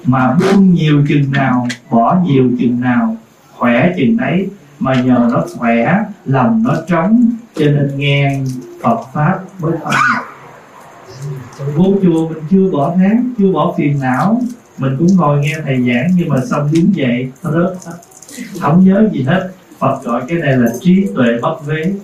Mà buông nhiều chừng nào, bỏ nhiều chừng nào, khỏe chừng ấy. Mà nhờ nó khỏe, lòng nó trống, cho nên nghe Phật Pháp mới thông. Vô chùa mình chưa bỏ tháng, chưa bỏ phiền não, mình cũng ngồi nghe thầy giảng, nhưng mà xong đứng dậy nó rớt hết, không nhớ gì hết. Phật gọi cái này là trí tuệ mất vế.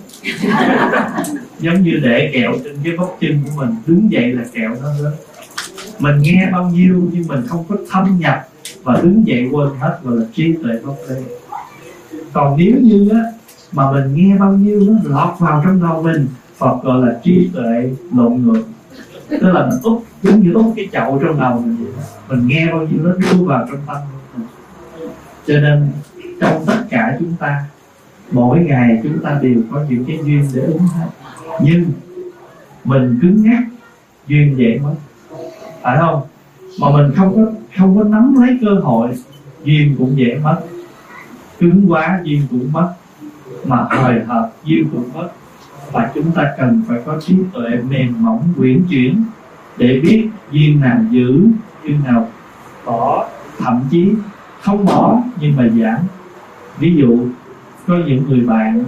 Giống như để kẹo trên cái bắp chân của mình, đứng dậy là kẹo nó rớt. Mình nghe bao nhiêu nhưng mình không có thâm nhập, và đứng dậy quên hết, gọi là trí tuệ mất vế. Còn nếu như á, mà mình nghe bao nhiêu nó lọt vào trong đầu mình, Phật gọi là trí tuệ lộn ngược. Tức là mình úp, giống như úp cái chậu trong đầu mình vậy. Mình nghe bao nhiêu nó đưa vào trong tâm mình. Cho nên trong tất cả chúng ta, mỗi ngày chúng ta đều có những cái duyên để ứng hết. Nhưng mình cứng nhắc, duyên dễ mất, phải không? Mà mình không có nắm lấy cơ hội, duyên cũng dễ mất. Cứng quá duyên cũng mất, mà hời hợt duyên cũng mất. Và chúng ta cần phải có trí tuệ mềm mỏng quyển chuyển để biết duyên nào giữ, duyên nào bỏ, thậm chí không bỏ nhưng mà giảm. Ví dụ có những người bạn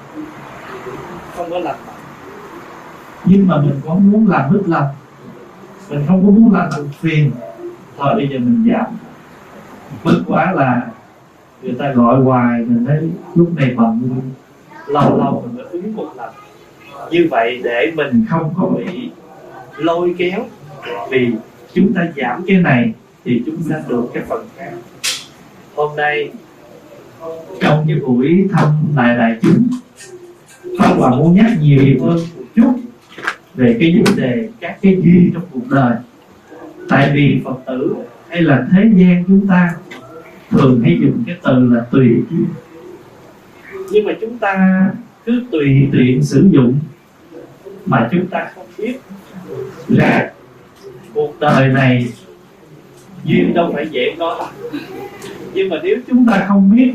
không có làm, nhưng mà mình có muốn làm hết lòng, mình không có muốn làm phiền, thôi bây giờ mình giảm. Bất quá là người ta gọi hoài, mình thấy lúc này bận, lâu lâu mình mới ứng một lần. Như vậy để mình không có bị lôi kéo, vì chúng ta giảm cái này thì chúng ta được cái phần khác. Hôm nay trong cái buổi thăm đại chúng, Pháp Hòa muốn nhắc nhiều hơn một chút về cái vấn đề các cái duyên trong cuộc đời. Tại vì Phật tử hay là thế gian chúng ta thường hay dùng cái từ là tùy duyên, nhưng mà chúng ta cứ tùy tiện sử dụng mà chúng ta không biết là cuộc đời này duyên đâu phải dễ có. Nhưng mà nếu chúng ta không biết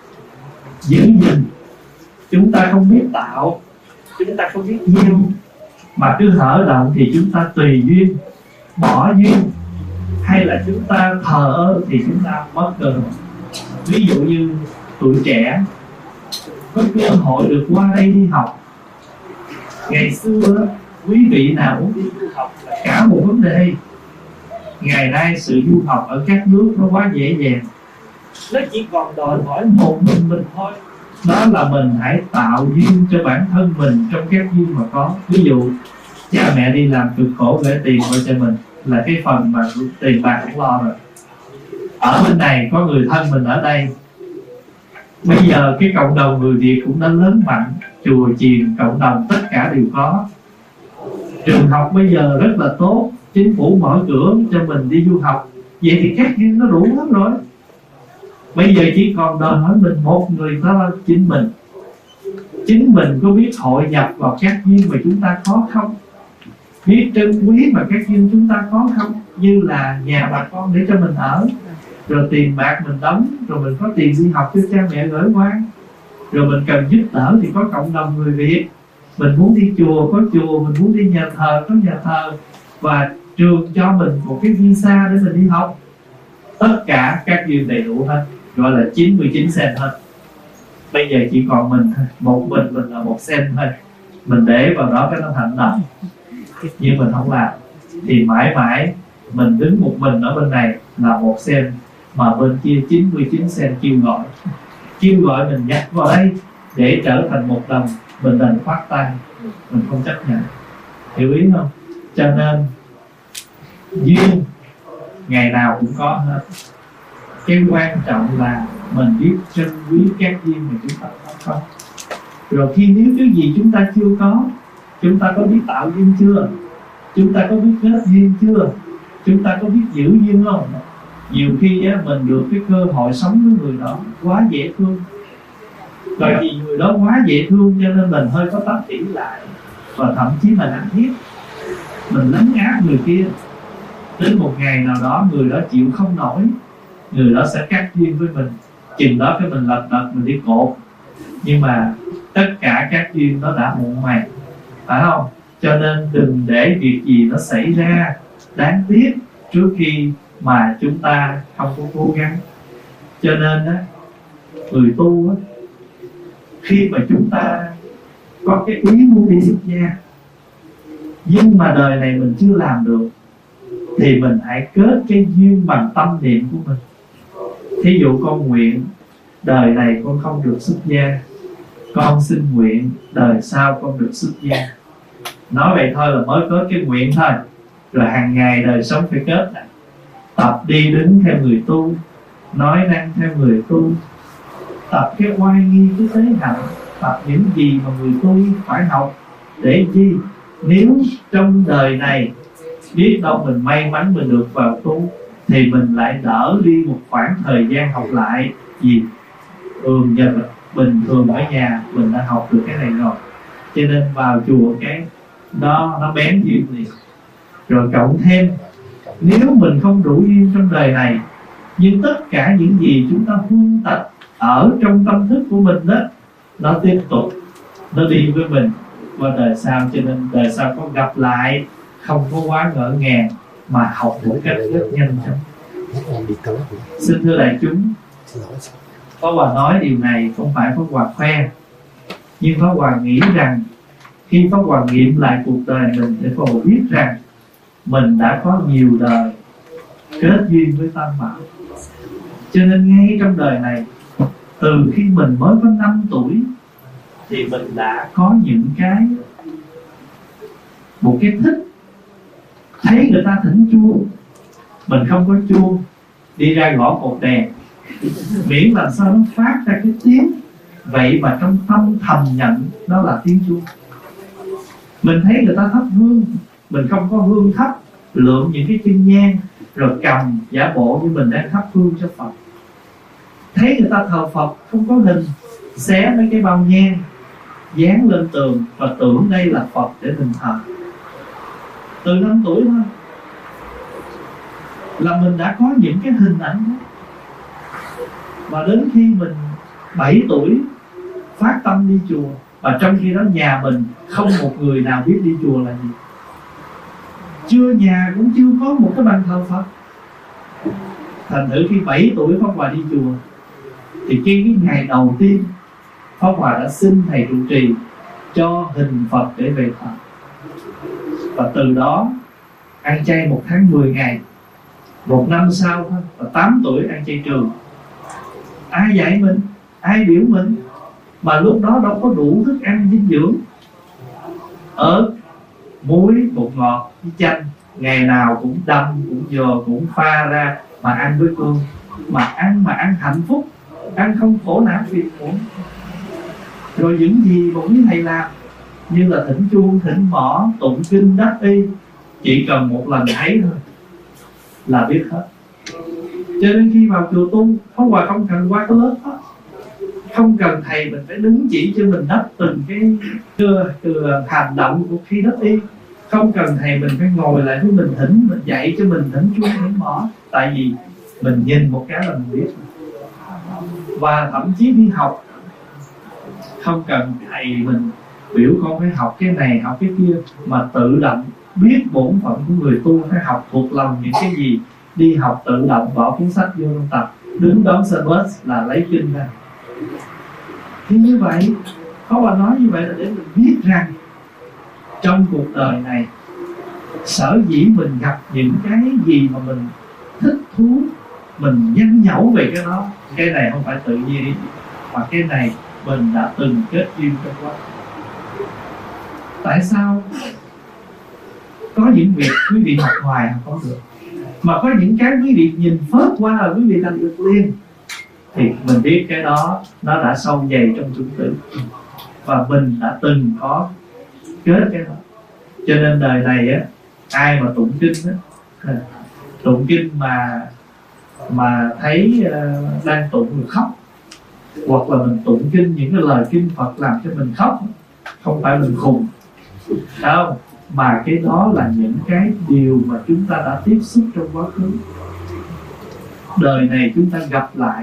giữ gìn, chúng ta không biết tạo, chúng ta không biết gieo, mà cứ hở động thì chúng ta tùy duyên, bỏ duyên, hay là chúng ta thờ ơ thì chúng ta mất cơ hội. Ví dụ như tuổi trẻ có cơ hội được qua đây đi học. Ngày xưa quý vị nào muốn đi du học là cả một vấn đề. Ngày nay sự du học ở các nước nó quá dễ dàng, nó chỉ còn đòi hỏi một mình thôi. Đó là mình hãy tạo duyên cho bản thân mình trong các duyên mà có. Ví dụ cha mẹ đi làm cực khổ gửi tiền qua cho mình, là cái phần mà tiền bạc cũng lo rồi. Ở bên này có người thân mình ở đây. Bây giờ cái cộng đồng người Việt cũng đã lớn mạnh, chùa chiền, cộng đồng tất cả đều có. Trường học bây giờ rất là tốt, chính phủ mở cửa cho mình đi du học. Vậy thì các duyên nó đủ hết rồi. Bây giờ chỉ còn đòi hỏi mình một người đó là chính mình. Chính mình có biết hội nhập vào các duyên mà chúng ta có không? Biết trân quý mà các duyên chúng ta có không? Như là nhà bà con để cho mình ở, rồi tiền bạc mình đóng, rồi mình có tiền đi học cho cha mẹ gửi qua, rồi mình cần giúp đỡ thì có cộng đồng người Việt. Mình muốn đi chùa có chùa, mình muốn đi nhà thờ có nhà thờ, và trường cho mình một cái visa để mình đi học. Tất cả các duyên đầy đủ hết, gọi là 99 sen hết. Bây giờ chỉ còn mình thôi, một mình là 1 sen thôi. Mình để vào đó cái nó thành đồng, nhưng mình không làm thì mãi mãi mình đứng một mình ở bên này là 1 sen, mà bên kia 99 sen kêu gọi mình nhặt vào đây để trở thành 1 đồng. Mình đành khoát tay, mình không chấp nhận. Hiểu ý không? Cho nên duyên ngày nào cũng có hết. Cái quan trọng là mình biết trân quý các duyên mà chúng ta có không. Rồi khi nếu cái gì chúng ta chưa có, chúng ta có biết tạo duyên chưa? Chúng ta có biết kết duyên chưa? Chúng ta có biết giữ duyên không? Nhiều khi á, mình được cái cơ hội sống với người đó quá dễ thương, bởi vì người đó quá dễ thương cho nên mình hơi có tâm ỷ lại, và thậm chí là nặng hiếp, mình lấn át người kia. Đến một ngày nào đó người đó chịu không nổi, người đó sẽ cắt duyên với mình. Chừng đó cái mình lật đật mình đi cột. Nhưng mà tất cả các duyên nó đã muộn màng, phải không? Cho nên đừng để việc gì nó xảy ra đáng tiếc trước khi mà chúng ta không có cố gắng. Cho nên á, người tu á, khi mà chúng ta có cái ý muốn đi xuất gia nhưng mà đời này mình chưa làm được, thì mình hãy kết cái duyên bằng tâm niệm của mình. Thí dụ con nguyện đời này con không được xuất gia, con xin nguyện đời sau con được xuất gia. Nói vậy thôi là mới kết cái nguyện thôi, rồi hàng ngày đời sống phải kết lại. Tập đi đứng theo người tu, nói năng theo người tu, tập cái oai nghi cái tế hạnh, tập những gì mà người tu phải học. Để chi? Nếu trong đời này biết đâu mình may mắn mình được vào tu, thì mình lại đỡ đi một khoảng thời gian học lại gì giờ bình thường ở nhà mình đã học được cái này rồi. Cho nên vào chùa cái đó nó bén duyên liền. Rồi cộng thêm, nếu mình không đủ duyên trong đời này, nhưng tất cả những gì chúng ta huân tập ở trong tâm thức của mình đó, nó tiếp tục, nó đi với mình qua đời sau. Cho nên đời sau có gặp lại không có quá ngỡ ngàng, mà học một cách rất nhanh chóng. Xin thưa đại chúng, Pháp Hòa nói điều này không phải Pháp Hòa khoe, nhưng Pháp Hòa nghĩ rằng khi Pháp Hòa nghiệm lại cuộc đời mình, để Pháp Hòa biết rằng mình đã có nhiều đời kết duyên với Tam Bảo. Cho nên ngay trong đời này, từ khi mình mới có 5 tuổi thì mình đã có những một cái thích. Thấy người ta thỉnh chuông, mình không có chuông, đi ra gõ cột đèn, miễn làm sao nó phát ra cái tiếng, vậy mà trong tâm thầm nhận đó là tiếng chuông. Mình thấy người ta thắp hương, mình không có hương thắp, lượm những cái chân nhang rồi cầm giả bộ như mình đang thắp hương cho Phật. Thấy người ta thờ Phật không có hình, xé mấy cái bao nhang dán lên tường và tưởng đây là Phật để mình thờ. Từ 5 tuổi thôi là mình đã có những cái hình ảnh đó. Và đến khi mình 7 tuổi phát tâm đi chùa, và trong khi đó nhà mình không một người nào biết đi chùa là gì. Nhà cũng chưa có một cái bàn thờ Phật. Thành thử khi 7 tuổi Pháp Hòa đi chùa, thì cái ngày đầu tiên Pháp Hòa đã xin thầy trụ trì cho hình Phật để về thờ. Và từ đó ăn chay 1 tháng 10 ngày. 1 năm sau thôi, và 8 tuổi ăn chay trường. Ai dạy mình? Ai biểu mình? Mà lúc đó đâu có đủ thức ăn dinh dưỡng. Ớt, muối, bột ngọt với chanh, ngày nào cũng đâm, cũng dò, cũng pha ra mà ăn với cơm. Mà ăn hạnh phúc, ăn không khổ não phiền muộn. Rồi những gì cũng như thầy làm, như là thỉnh chuông, thỉnh mõ, tụng kinh, đắc y, chỉ cần một lần thấy thôi là biết hết. Cho nên khi vào chùa tu, Pháp Hòa không cần qua cái lớp hết, không cần thầy mình phải đứng chỉ cho mình đắp từng cái từ hành động của khi đắp y. Không cần thầy mình phải ngồi lại với mình thỉnh, mình dạy cho mình thỉnh chuông, thỉnh mõ. Tại vì mình nhìn một cái là mình biết. Và thậm chí đi học, không cần thầy mình biểu con phải học cái này, học cái kia, mà tự động biết bổn phận của người tu, phải học thuộc lòng những cái gì. Đi học tự động bỏ cuốn sách vô trong tập, đứng đón xe bus là lấy kinh ra. Thì như vậy, Pháp Hòa nói như vậy là để mình biết rằng trong cuộc đời này, sở dĩ mình gặp những cái gì mà mình thích thú, mình nhanh nhẩu về cái đó, cái này không phải tự nhiên, mà cái này mình đã từng kết duyên trong quá. Tại sao có những việc quý vị học hoài không có được, mà có những cái quý vị nhìn phớt qua là quý vị làm được liền? Thì mình biết cái đó nó đã sâu dày trong chủng tử, và mình đã từng có kết cái đó. Cho nên đời này á, ai mà tụng kinh á, tụng kinh mà thấy đang tụng rồi khóc, hoặc là mình tụng kinh những cái lời kinh Phật làm cho mình khóc, không phải mình khùng đâu, mà cái đó là những cái điều mà chúng ta đã tiếp xúc trong quá khứ. Đời này chúng ta gặp lại,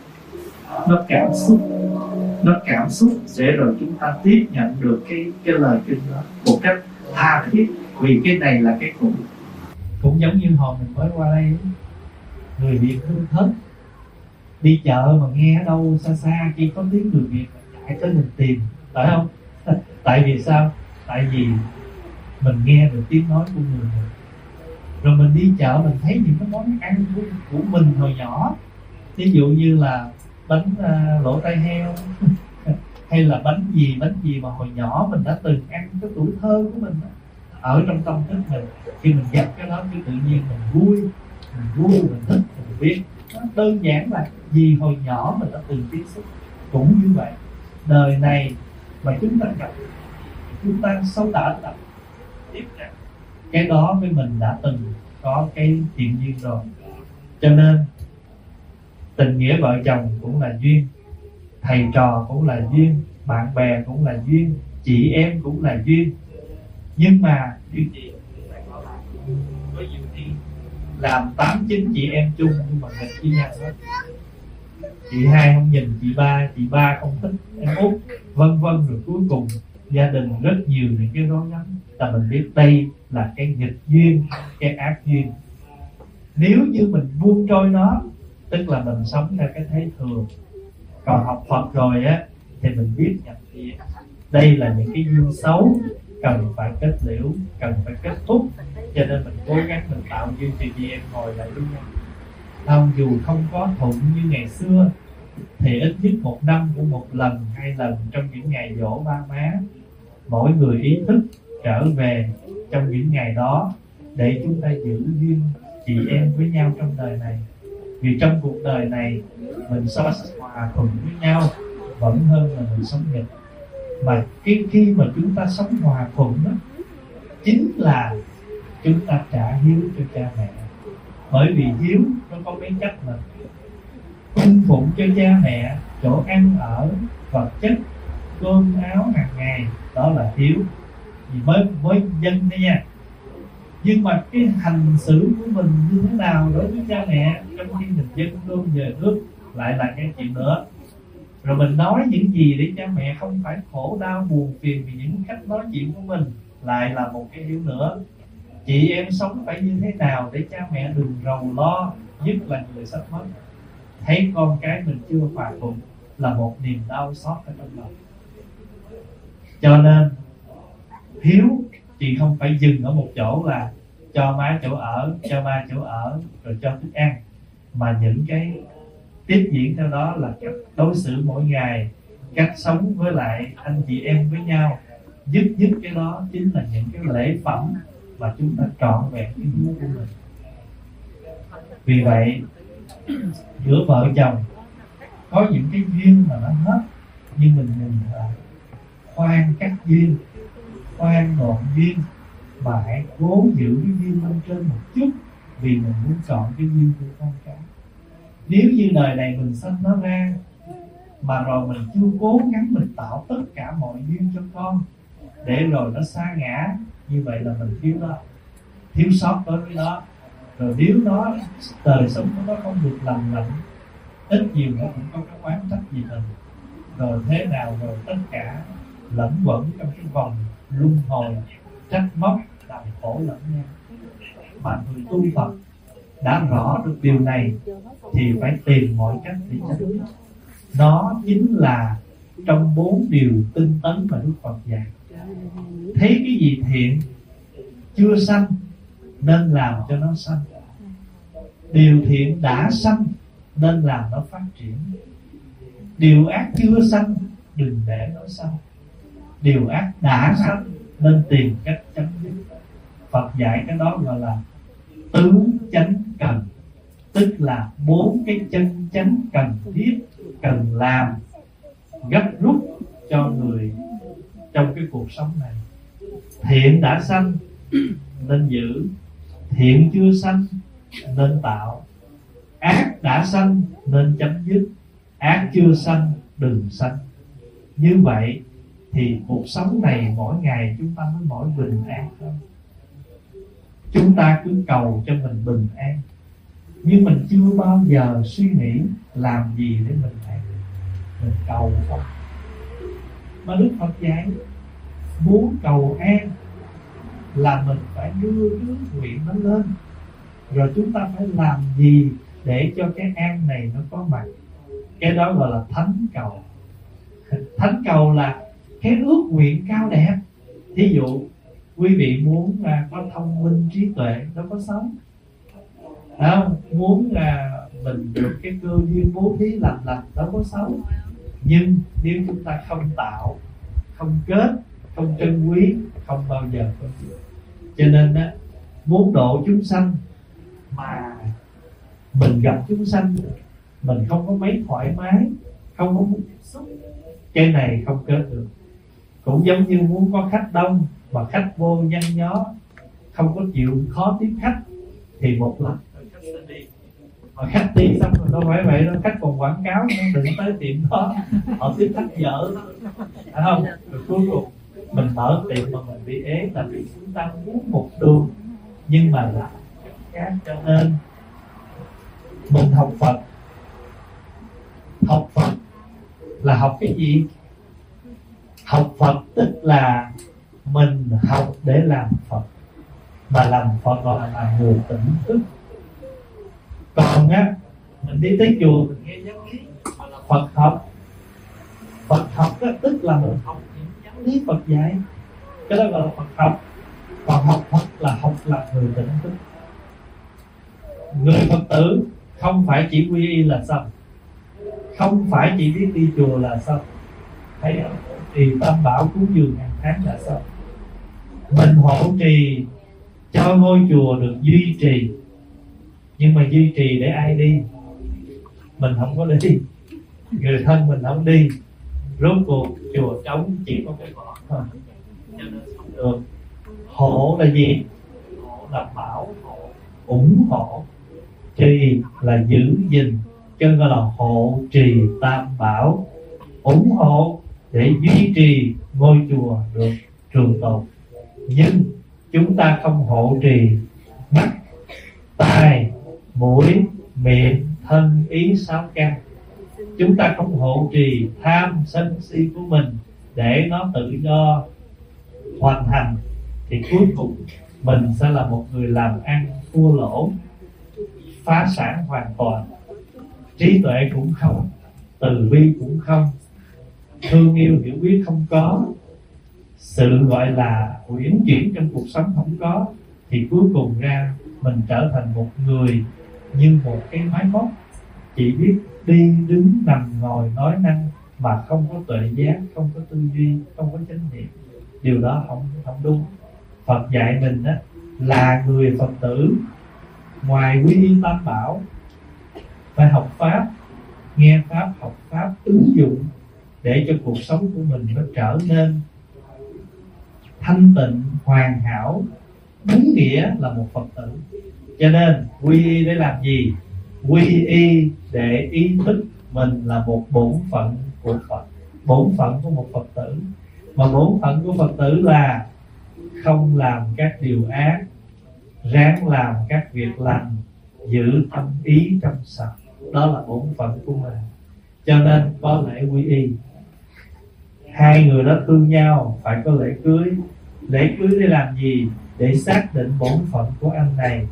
nó cảm xúc để rồi chúng ta tiếp nhận được cái lời kinh đó một cách tha thiết. Vì cái này là cái cũng giống như hồi mình mới qua đây, Người Việt hưng thớt, đi chợ mà nghe ở đâu xa xa khi có tiếng người Việt chạy tới mình tìm, phải không? Tại vì sao? Tại vì mình nghe được tiếng nói của người mình. Rồi mình đi chợ mình thấy những cái món ăn của mình hồi nhỏ, ví dụ như là bánh lỗ tai heo hay là bánh gì mà hồi nhỏ mình đã từng ăn cái tuổi thơ của mình đó, ở trong tâm thức mình. Khi mình dắt cái đó thì tự nhiên mình vui, mình thích, mình biết. Nó đơn giản là vì hồi nhỏ mình đã từng tiếp xúc. Cũng như vậy, đời này mà chúng ta gặp, chúng ta sống đã tập tiếp nhận cái đó với mình đã từng có cái chuyện duyên rồi. Cho nên tình nghĩa vợ chồng cũng là duyên, thầy trò cũng là duyên, bạn bè cũng là duyên, chị em cũng là duyên. Nhưng mà điều gì có nhiều khi làm 8-9 chị em chung nhưng mà nghịch với nhau hết. Chị hai không nhìn chị ba không thích em út, vân vân, rồi cuối cùng gia đình rất nhiều những cái rối rắm. Ta mình biết đây là cái nghịch duyên, cái ác duyên. Nếu như mình buông trôi nó, tức là mình sống theo cái thế thường. Còn học Phật rồi á thì mình biết nhận diện đây là những cái duyên xấu, cần phải kết liễu, cần phải kết thúc. Cho nên mình cố gắng mình tạo duyên cho chị em ngồi lại với nhau. Không, dù không có thuận như ngày xưa thì ít nhất một năm cũng một lần, 2 lần trong những ngày dỗ ba má, mỗi người ý thức trở về trong những ngày đó để chúng ta giữ duyên chị em với nhau trong đời này. Vì trong cuộc đời này mình sống hòa thuận với nhau vẫn hơn là mình sống nghịch. Mà khi mà chúng ta sống hòa thuận đó, chính là chúng ta trả hiếu cho cha mẹ. Bởi vì hiếu nó có cái chất là cung phụng cho cha mẹ chỗ ăn ở, vật chất, cơm áo hàng ngày, đó là hiếu. Thì mới dân đấy nha. Nhưng mà cái hành xử của mình như thế nào đối với cha mẹ trong khi mình dân cơm về nước lại là cái chuyện nữa. Rồi mình nói những gì để cha mẹ không phải khổ đau buồn phiền vì những cách nói chuyện của mình lại là một cái hiếu nữa. Chị em sống phải như thế nào để cha mẹ đừng rầu lo, nhất là người sắp mất. Thấy con cái mình chưa hòa thuận là một niềm đau xót ở trong lòng. Cho nên hiếu chị không phải dừng ở một chỗ là cho má chỗ ở, cho ba chỗ ở, rồi cho thức ăn. Mà những cái tiếp diễn theo đó là cách đối xử mỗi ngày, cách sống với lại anh chị em với nhau. Dứt cái đó chính là những cái lễ phẩm mà chúng ta trọn vẹn cái hiếu của mình. Vì vậy giữa vợ chồng có những cái duyên mà nó hết, nhưng mình nhìn là khoan cắt duyên, khoan đoạn duyên, mà hãy cố giữ cái duyên lên trên một chút, vì mình muốn chọn cái duyên của con cái. Nếu như đời này mình sanh nó ra mà rồi mình chưa cố gắng mình tạo tất cả mọi duyên cho con, để rồi nó sa ngã, như vậy là mình thiếu sót đối với nó. Rồi nếu nó đời sống của nó không được lành lặn, ít nhiều nó cũng có cái oán trách gì mình. Rồi thế nào rồi tất cả lẫn quẩn trong cái vòng luân hồi trách móc làm khổ lẫn nhau. Mà người tu Phật đã rõ được điều này thì phải tìm mọi cách để tránh. Đó chính là trong 4 điều tinh tấn mà Đức Phật dạy. Thấy cái gì thiện chưa sanh nên làm cho nó sanh. Điều thiện đã sanh nên làm nó phát triển. Điều ác chưa sanh đừng để nó sanh. Điều ác đã sanh nên tìm cách chấm dứt. Phật dạy cái đó gọi là tứ chánh cần, tức là 4 cái chân chánh cần thiết, cần làm gấp rút cho người trong cái cuộc sống này. Thiện đã sanh nên giữ, thiện chưa sanh nên tạo, ác đã sanh nên chấm dứt, ác chưa sanh đừng sanh. Như vậy thì cuộc sống này mỗi ngày chúng ta mới mỗi bình an thôi. Chúng ta cứ cầu cho mình bình an, nhưng mình chưa bao giờ suy nghĩ làm gì để mình an. Mình cầu không. Mà Đức Phật dạy muốn cầu an là mình phải đưa cái nguyện nó lên. Rồi chúng ta phải làm gì để cho cái an này nó có mặt. Cái đó gọi là thánh cầu. Thánh cầu là cái ước nguyện cao đẹp. Thí dụ quý vị muốn có thông minh trí tuệ, đâu có xấu. Không? Muốn mình được cái cơ duyên bố thí làm lành, đâu có xấu. Nhưng nếu chúng ta không tạo, không kết, không trân quý, không bao giờ có chuyện. Cho nên á, muốn độ chúng sanh mà mình gặp chúng sanh mình không có mấy thoải mái, không có muốn tiếp xúc, cái này không kết được. Cũng giống như muốn có khách đông mà khách vô nhăn nhó, không có chịu khó tiếp khách, thì một lần khách sẽ đi. Mà khách đi xong rồi đâu phải vậy đâu, khách còn quảng cáo đừng tới tiệm đó, họ tiếp khách dở, phải không? Rồi cuối cùng mình mở tiệm mà mình bị ế là vì chúng ta muốn một đường nhưng mà là khác. Cho nên mình học Phật là học cái gì? Học Phật tức là mình học để làm Phật, mà làm Phật gọi là người tỉnh thức. Còn á, mình đi tới chùa mình nghe giáo lý là Phật học. Phật học á, tức là mình học những giáo lý Phật dạy, cái đó gọi là Phật học. Còn học Phật là học là người tỉnh thức. Người Phật tử không phải chỉ quy y là xong, không phải chỉ biết đi chùa là xong, hay trì tam bảo cúng dường hàng tháng là xong. Mình hộ trì cho ngôi chùa được duy trì, nhưng mà duy trì để ai đi? Mình không có đi, người thân mình không đi, rốt cuộc chùa trống chỉ có cái vỏ thôi, cho nên không được. Hộ là gì? Hộ là bảo hộ, ủng hộ. Trì là giữ gìn, cho nên gọi là hộ trì tam bảo, ủng hộ để duy trì ngôi chùa được trường tồn. Nhưng chúng ta không hộ trì mắt, tai, mũi, miệng, thân, ý, sáu căn. Chúng ta không hộ trì tham sân si của mình để nó tự do hoàn thành, thì cuối cùng mình sẽ là một người làm ăn thua lỗ, phá sản hoàn toàn. Trí tuệ cũng không, từ bi cũng không, thương yêu hiểu biết không có, sự gọi là uyển chuyển trong cuộc sống không có, thì cuối cùng ra mình trở thành một người như một cái máy móc, chỉ biết đi đứng nằm ngồi nói năng mà không có tuệ giác, không có tư duy, không có chánh niệm. Điều đó không đúng. Phật dạy mình đó là người Phật tử, ngoài quy y tam bảo phải học pháp, nghe pháp, học pháp, ứng dụng để cho cuộc sống của mình nó trở nên thanh tịnh, hoàn hảo, đúng nghĩa là một Phật tử. Cho nên quy y để làm gì? Quy y để ý thức mình là một bổn phận của Phật, bổn phận của một Phật tử. Mà bổn phận của Phật tử là không làm các điều ác, ráng làm các việc lành, giữ tâm ý trong sạch. Đó là bổn phận của mình. Cho nên có lễ quy y. Hai người đó thương nhau phải có lễ cưới. Lễ cưới để làm gì? Để xác định bổn phận của anh này,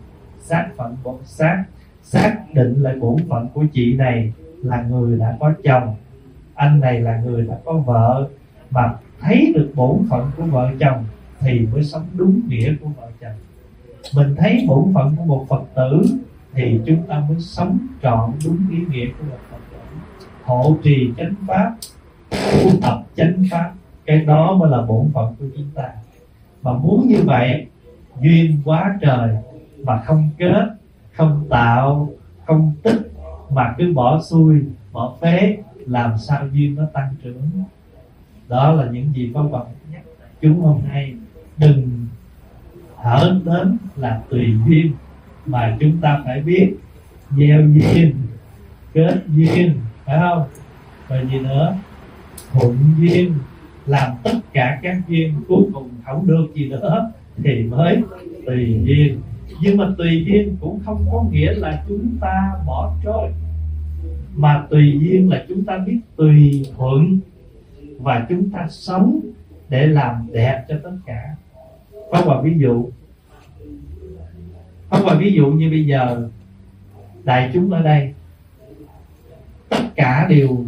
xác định lại bổn phận của chị này là người đã có chồng, anh này là người đã có vợ. Mà thấy được bổn phận của vợ chồng thì mới sống đúng nghĩa của vợ chồng. Mình thấy bổn phận của một Phật tử thì chúng ta mới sống trọn đúng ý nghĩa của một Phật tử. Hộ trì chánh pháp, tu tập chánh pháp, cái đó mới là bổn phận của chúng ta. Mà muốn như vậy, duyên quá trời mà không kết, không tạo, không tích, mà cứ bỏ xuôi, bỏ phế, làm sao duyên nó tăng trưởng. Đó là những gì Pháp Phật nhắc chúng hôm nay. Đừng hở đến là tùy duyên, mà chúng ta phải biết gieo duyên, kết duyên, phải không? Rồi gì nữa? Thuận duyên, làm tất cả các duyên, cuối cùng không được gì nữa thì mới tùy duyên. Nhưng mà tùy duyên cũng không có nghĩa là chúng ta bỏ trôi, mà tùy duyên là chúng ta biết tùy thuận và chúng ta sống để làm đẹp cho tất cả. Pháp Hòa ví dụ như bây giờ đại chúng ở đây tất cả đều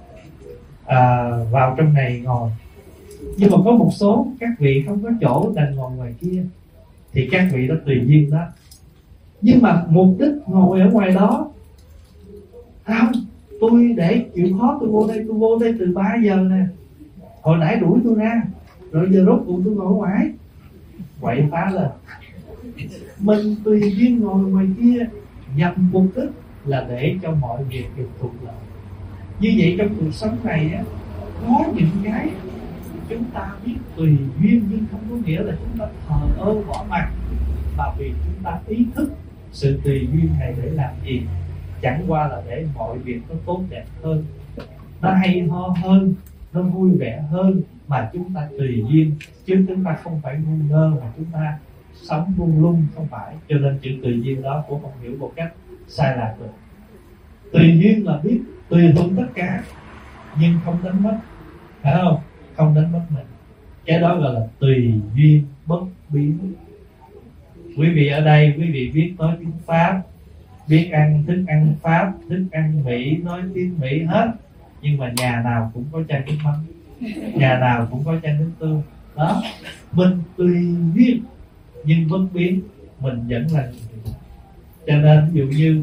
vào trong này ngồi, nhưng mà có một số các vị không có chỗ đành ngồi ngoài kia thì các vị đó tùy duyên đó. Nhưng mà mục đích ngồi ở ngoài đó không, tôi để chịu khó tôi vô đây từ 3 giờ nè, hồi nãy đuổi tôi ra rồi giờ rốt cuộc tôi ngồi ngoài, quậy phá lên. Mình tùy duyên ngồi ngoài kia nhằm mục đích là để cho mọi việc được thuận lợi. Như vậy trong cuộc sống này á, có những cái chúng ta biết tùy duyên, nhưng không có nghĩa là chúng ta thờ ơ bỏ mặc, mà vì chúng ta ý thức sự tùy duyên này để làm gì? Chẳng qua là để mọi việc nó tốt đẹp hơn, nó hay ho hơn, nó vui vẻ hơn mà chúng ta tùy duyên, chứ chúng ta không phải ngu ngơ mà chúng ta sống lung lung, không phải. Cho nên chữ tùy duyên đó cũng không hiểu một cách sai lạc được. Tùy duyên là biết tùy thuận tất cả nhưng không đánh mất, phải không? Không đánh mất mình. Cái đó gọi là tùy duyên bất biến. Quý vị ở đây, quý vị biết nói tiếng Pháp, biết ăn thức ăn Pháp, thức ăn Mỹ, nói tiếng Mỹ hết, nhưng mà nhà nào cũng có chai nước mắm, nhà nào cũng có chai nước tương. Đó, mình tùy duyên nhưng bất biến, mình vẫn là người. Cho nên ví dụ như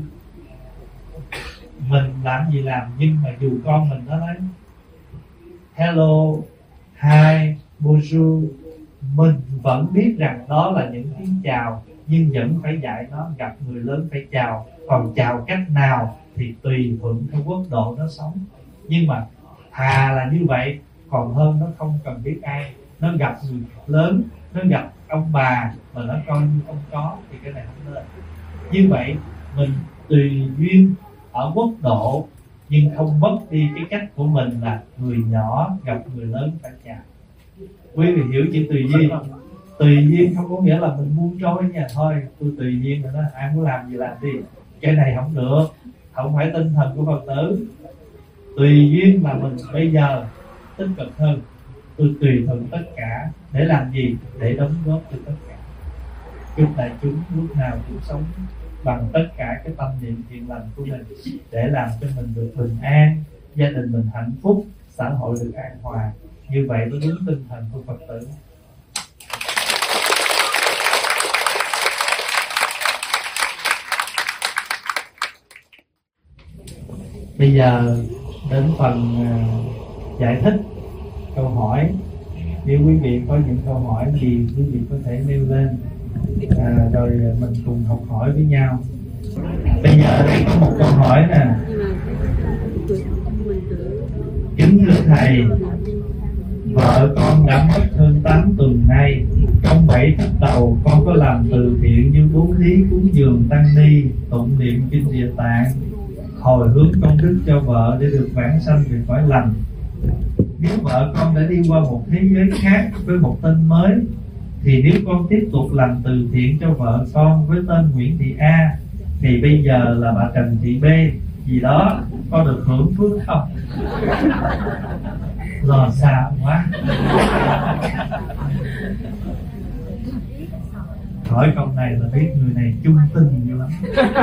mình làm gì làm, nhưng mà dù con mình nó nói hello, hi, bonjour, mình vẫn biết rằng đó là những tiếng chào, nhưng vẫn phải dạy nó gặp người lớn phải chào. Còn chào cách nào thì tùy thuận theo quốc độ nó sống. Nhưng mà thà là như vậy còn hơn nó không cần biết ai. Nó gặp người lớn, nó gặp ông bà mà nó coi như không có thì cái này không nên. Như vậy mình tùy duyên ở quốc độ nhưng không mất đi cái cách của mình là người nhỏ gặp người lớn phải chào. Quý vị hiểu chữ tùy duyên không? Tùy duyên không có nghĩa là mình buông trôi nha, thôi tôi tùy duyên rồi đó, ai muốn làm gì làm đi, cái này không được, không phải tinh thần của Phật tử. Tùy duyên là mình bây giờ tích cực hơn, tôi tùy thuận tất cả để làm gì? Để đóng góp cho tất cả. Chúc đại chúng lúc nào cũng sống bằng tất cả cái tâm niệm thiện lành của mình để làm cho mình được bình an, gia đình mình hạnh phúc, xã hội được an hòa. Như vậy nó đúng tinh thần của Phật tử. Bây giờ đến phần giải thích câu hỏi. Nếu quý vị có những câu hỏi thì quý vị có thể nêu lên, rồi mình cùng học hỏi với nhau. Bây giờ có một câu hỏi nè. Kính thưa thầy, vợ con đã mất hơn 8 tuần nay. Trong 7 tháng đầu con có làm từ thiện như bố thí, cúng dường, tăng ni, tụng niệm kinh Địa Tạng, hồi hướng công đức cho vợ để được vãng sanh về cõi lành. Nếu vợ con đã đi qua một thế giới khác với một tên mới, thì nếu con tiếp tục làm từ thiện cho vợ con với tên Nguyễn Thị A, thì bây giờ là bà Trần Thị B gì đó, có được hưởng phước không? Lo xa quá. Hỏi câu này là biết người này chung tình dữ lắm.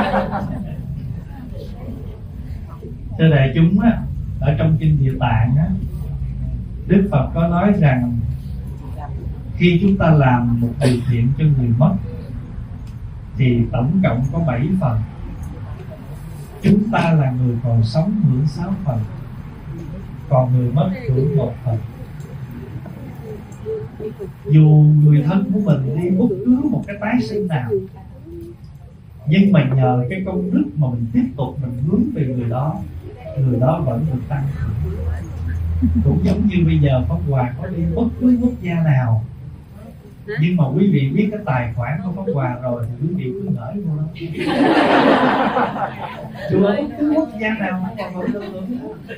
Thưa đại chúng á, ở trong kinh Địa Tạng á, Đức Phật có nói rằng khi chúng ta làm một điều thiện cho người mất thì tổng cộng có 7 phần. Chúng ta là người còn sống hưởng 6 phần, còn người mất hưởng 1 phần. Dù người thân của mình đi bất cứ một cái tái sinh nào, nhưng mà nhờ cái công đức mà mình tiếp tục mình hướng về người đó vẫn được tăng. Cũng giống như bây giờ Pháp Hòa có đi bất cứ quốc gia nào, nhưng mà quý vị biết cái tài khoản của Pháp Hòa rồi thì quý vị cứ gửi vô đó. Dù ở bất cứ quốc gia nào Pháp Hòa vẫn được.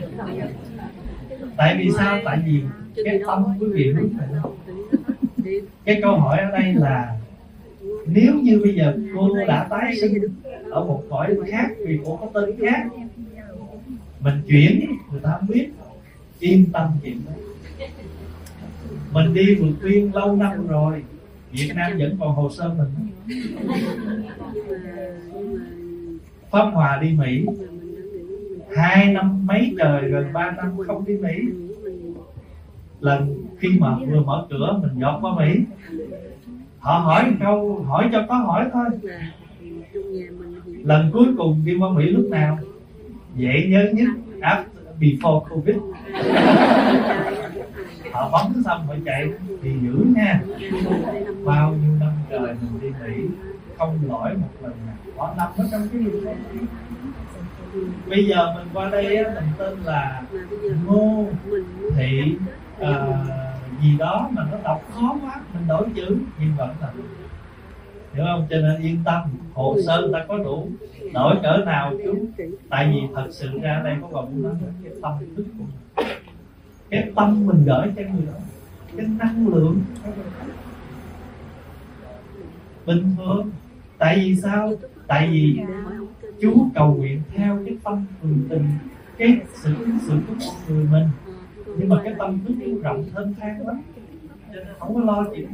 Tại vì sao? Tại vì cái tâm quý vị hướng về đâu. Cái câu hỏi ở đây là nếu như bây giờ cô đã tái sinh ở một cõi khác vì cô có tên khác, mình chuyển người ta không biết, yên tâm chuyện đó. Mình đi vượt biên lâu năm rồi, Việt Nam vẫn còn hồ sơ mình. Pháp Hòa đi Mỹ 2 năm mấy trời, gần 3 năm không đi Mỹ. Lần khi mà vừa mở cửa mình dọn qua Mỹ, họ hỏi câu, hỏi cho có hỏi thôi. Lần cuối cùng đi qua Mỹ lúc nào? Dễ nhớ nhất before Covid. Họ bấm xong họ chạy thì dữ nha. Bao nhiêu năm trời mình đi Mỹ không lỗi một lần nào. Họ nằm ở trong cái gì đó. Bây giờ mình qua đây á, mình tên là Ngô Thị gì đó mà nó đọc khó quá, mình đổi chữ nhưng vẫn là hiểu không? Cho nên yên tâm, hồ sơ ta có đủ, đổi cỡ nào chú. Tại vì thật sự ra đây có gọi muốn nói cái tâm thức của mình, cái tâm mình gửi cho người đó, cái năng lượng bình thường. Tại vì sao? Tại vì chú cầu nguyện theo cái tâm thường tình, cái sự ứng xử của con người mình, nhưng mà cái tâm thức chú rộng thênh thang lắm, cho nên không có lo chuyện.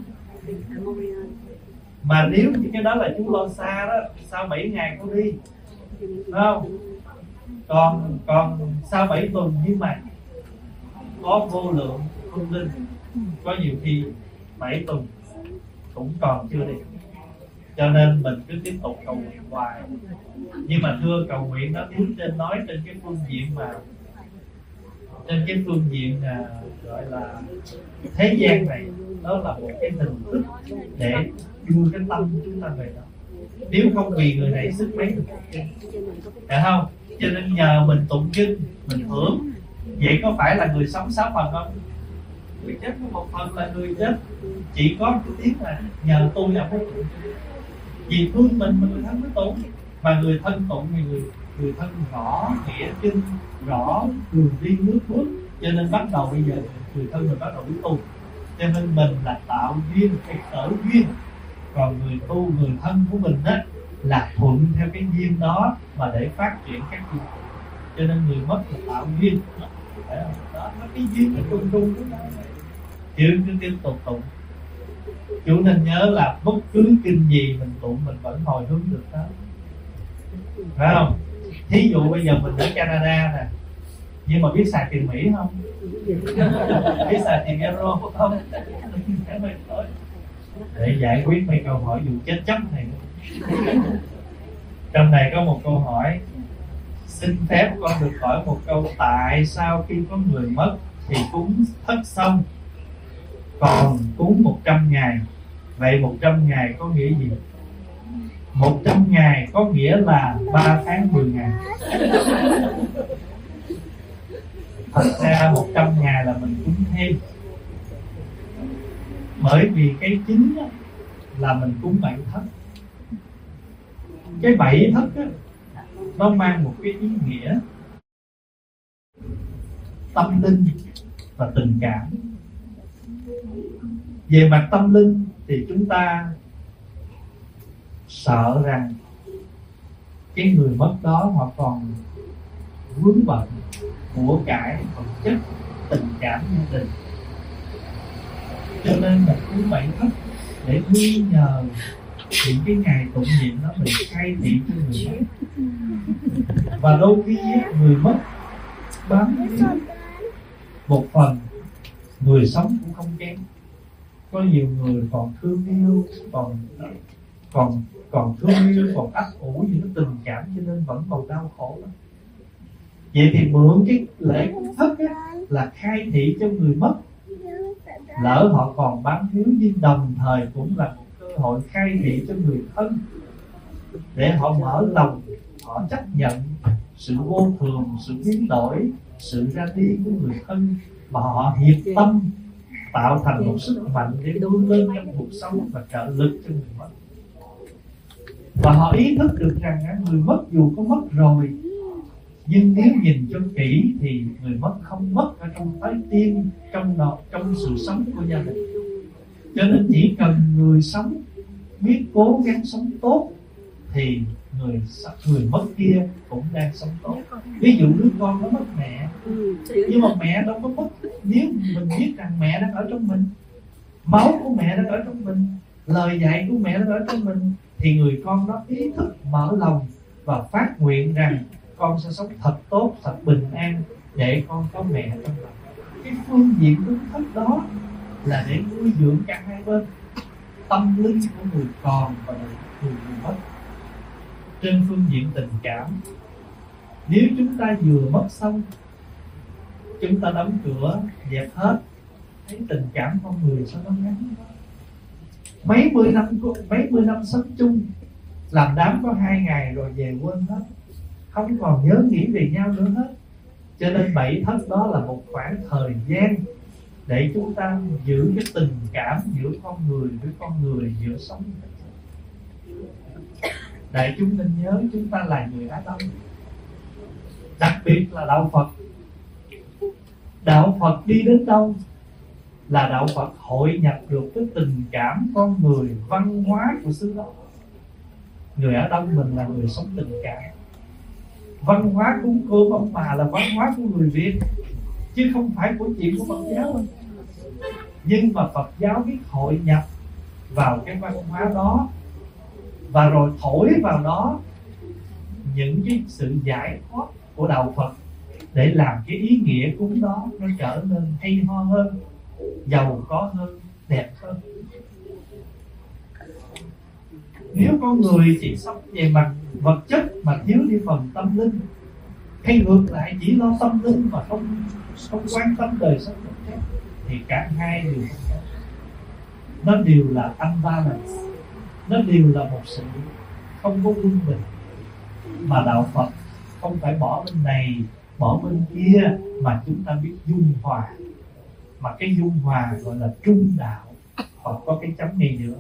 Mà nếu như cái đó là chú lo xa đó, sau 7 ngày con đi, đúng không? Còn sau 7 tuần, nhưng mà có vô lượng hương linh, có nhiều khi 7 tuần cũng còn chưa đi. Cho nên mình cứ tiếp tục cầu nguyện hoài. Nhưng mà thưa, cầu nguyện đó Đức trên nói trên cái phương diện mà trên cái phương diện gọi là thế gian này, đó là một cái hình thức để đưa cái tâm chúng ta về đó. Nếu không vì người này sức mấy được tụng kinh, phải không? Cho nên nhờ mình tụng kinh, mình hưởng. Vậy có phải là người sống 6 phần không? Người chết có 1 phần là người chết chỉ có cái tiếng là nhờ tôi là mới tụng. Vì thương mình mà người thân mới tụng. Mà người thân tụng thì người thân rõ nghĩa kinh, rõ đường đi nước bước. Cho nên bắt đầu bây giờ người thân mình bắt đầu biết tu. Cho nên mình là tạo duyên, cái khởi duyên. Còn người tu, người thân của mình á là thuận theo cái duyên đó mà để phát triển các duyên. Cho nên người mất là tạo duyên. Đó là cái duyên là trung trung của nó. Chứ cứ tiếp tục tụng. Chú nên nhớ là bất cứ kinh gì mình tụng mình vẫn hồi hướng được đó, phải không? Thí dụ bây giờ mình ở Canada nè, nhưng mà biết xài tiền Mỹ không? Biết xài tiền euro không? Để giải quyết mấy câu hỏi dù chết chóc này. Trong này có một câu hỏi: xin phép con được hỏi một câu, tại sao khi có người mất thì cúng thất xong còn cúng 100 ngày? Vậy 100 ngày có nghĩa gì? 100 ngày có nghĩa là 3 tháng 10 ngày. Thật ra 100 ngày là mình cúng thêm. Bởi vì cái chính là mình cúng 7 thất. Cái 7 thất nó mang một cái ý nghĩa tâm linh và tình cảm. Về mặt tâm linh thì chúng ta sợ rằng cái người mất đó họ còn vướng bận của cải, vật chất, tình cảm gia đình, cho nên là cúng 7 thất để ghi nhờ những cái ngày tụng niệm đó mình khai thị cho người mất. Và đôi khi người mất bám víu một phần, người sống cũng không kém. Có nhiều người còn thương yêu, còn thương yêu, còn ấp ủ những cái tình cảm, cho nên vẫn còn đau khổ lắm. Vậy thì mượn cái lễ cúng thất là khai thị cho người mất. Lỡ họ còn bám víu, nhưng đồng thời cũng là một cơ hội khai thị cho người thân, để họ mở lòng, họ chấp nhận sự vô thường, sự biến đổi, sự ra đi của người thân, mà họ hiệp tâm tạo thành một sức mạnh để vươn lên trong cuộc sống và trợ lực cho người mất. Và họ ý thức được rằng người mất dù có mất rồi, nhưng nếu nhìn cho kỹ thì người mất không mất ở trong trái tim, trong sự sống của gia đình. Cho nên chỉ cần người sống biết cố gắng sống tốt thì người mất kia cũng đang sống tốt. Ví dụ đứa con nó mất mẹ, nhưng mà mẹ đâu có mất. Nếu mình biết rằng mẹ đang ở trong mình, máu của mẹ đang ở trong mình, lời dạy của mẹ đang ở trong mình, thì người con đó ý thức mở lòng và phát nguyện rằng con sẽ sống thật tốt, thật bình an để con có mẹ trong lòng. Cái phương diện đúng thức đó là để nuôi dưỡng cả hai bên, tâm linh của người còn và người mất. Trên phương diện tình cảm, nếu chúng ta vừa mất xong, chúng ta đóng cửa dẹp hết, thấy tình cảm con người sao nó ngắn quá. Mấy mươi năm sống chung, làm đám có 2 ngày rồi về quên hết, không còn nhớ nghĩ về nhau nữa hết. Cho nên 7 thất đó là một khoảng thời gian để chúng ta giữ cái tình cảm giữa con người với con người, giữa sống. Đại chúng nên nhớ chúng ta là người Á Đông, đặc biệt là đạo Phật. Đạo Phật đi đến đâu là đạo Phật hội nhập được cái tình cảm con người, văn hóa của xứ đó. Người Á Đông mình là người sống tình cảm. Văn hóa cúng cơm ông bà là văn hóa của người Việt, chứ không phải của chuyện của Phật giáo. Nhưng mà Phật giáo biết hội nhập vào cái văn hóa đó, và rồi thổi vào đó những cái sự giải thoát của đạo Phật, để làm cái ý nghĩa cúng đó nó trở nên hay ho hơn, giàu có hơn, đẹp hơn. Nếu con người chỉ sống về mặt vật chất mà thiếu đi phần tâm linh, hay ngược lại chỉ lo tâm linh mà không quan tâm đời sống vật chất, thì cả hai đều không tốt. Nó đều là unbalance, nó đều là một sự không có quân bình. Mà đạo Phật không phải bỏ bên này bỏ bên kia, mà chúng ta biết dung hòa. Mà cái dung hòa gọi là trung đạo. Phật có cái chấm ngay giữa.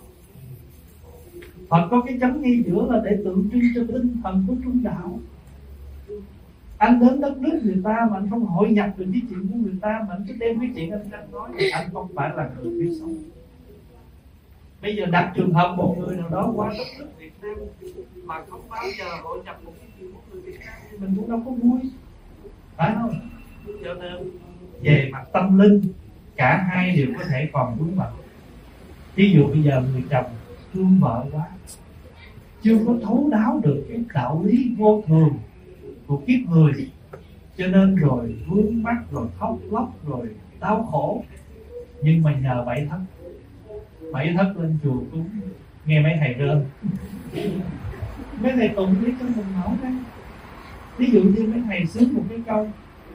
Phật có cái chấm ngay giữa là để tượng trưng cho tinh thần của trung đạo. Anh đến đất nước người ta mà anh không hội nhập được cái chuyện của người ta, mà anh cứ đem cái chuyện anh đang nói, thì anh không phải là người biết sống. Bây giờ đặt trường hợp một người nào đó qua đất nước Việt Nam mà không bao giờ hội nhập một cái chuyện của người Việt Nam thì mình cũng đâu có vui, phải không? Cho nên về mặt tâm linh, cả hai đều có thể còn vướng mắc. Ví dụ bây giờ người chồng thương vợ quá, chưa có thấu đáo được cái đạo lý vô thường của kiếp người, cho nên rồi vướng mắc, rồi khóc lóc, rồi đau khổ. Nhưng mà nhờ bảy thất lên chùa cũng nghe mấy thầy rên, mấy thầy tụng đi cho mình nổi ra. Ví dụ như mấy thầy sướng một cái câu: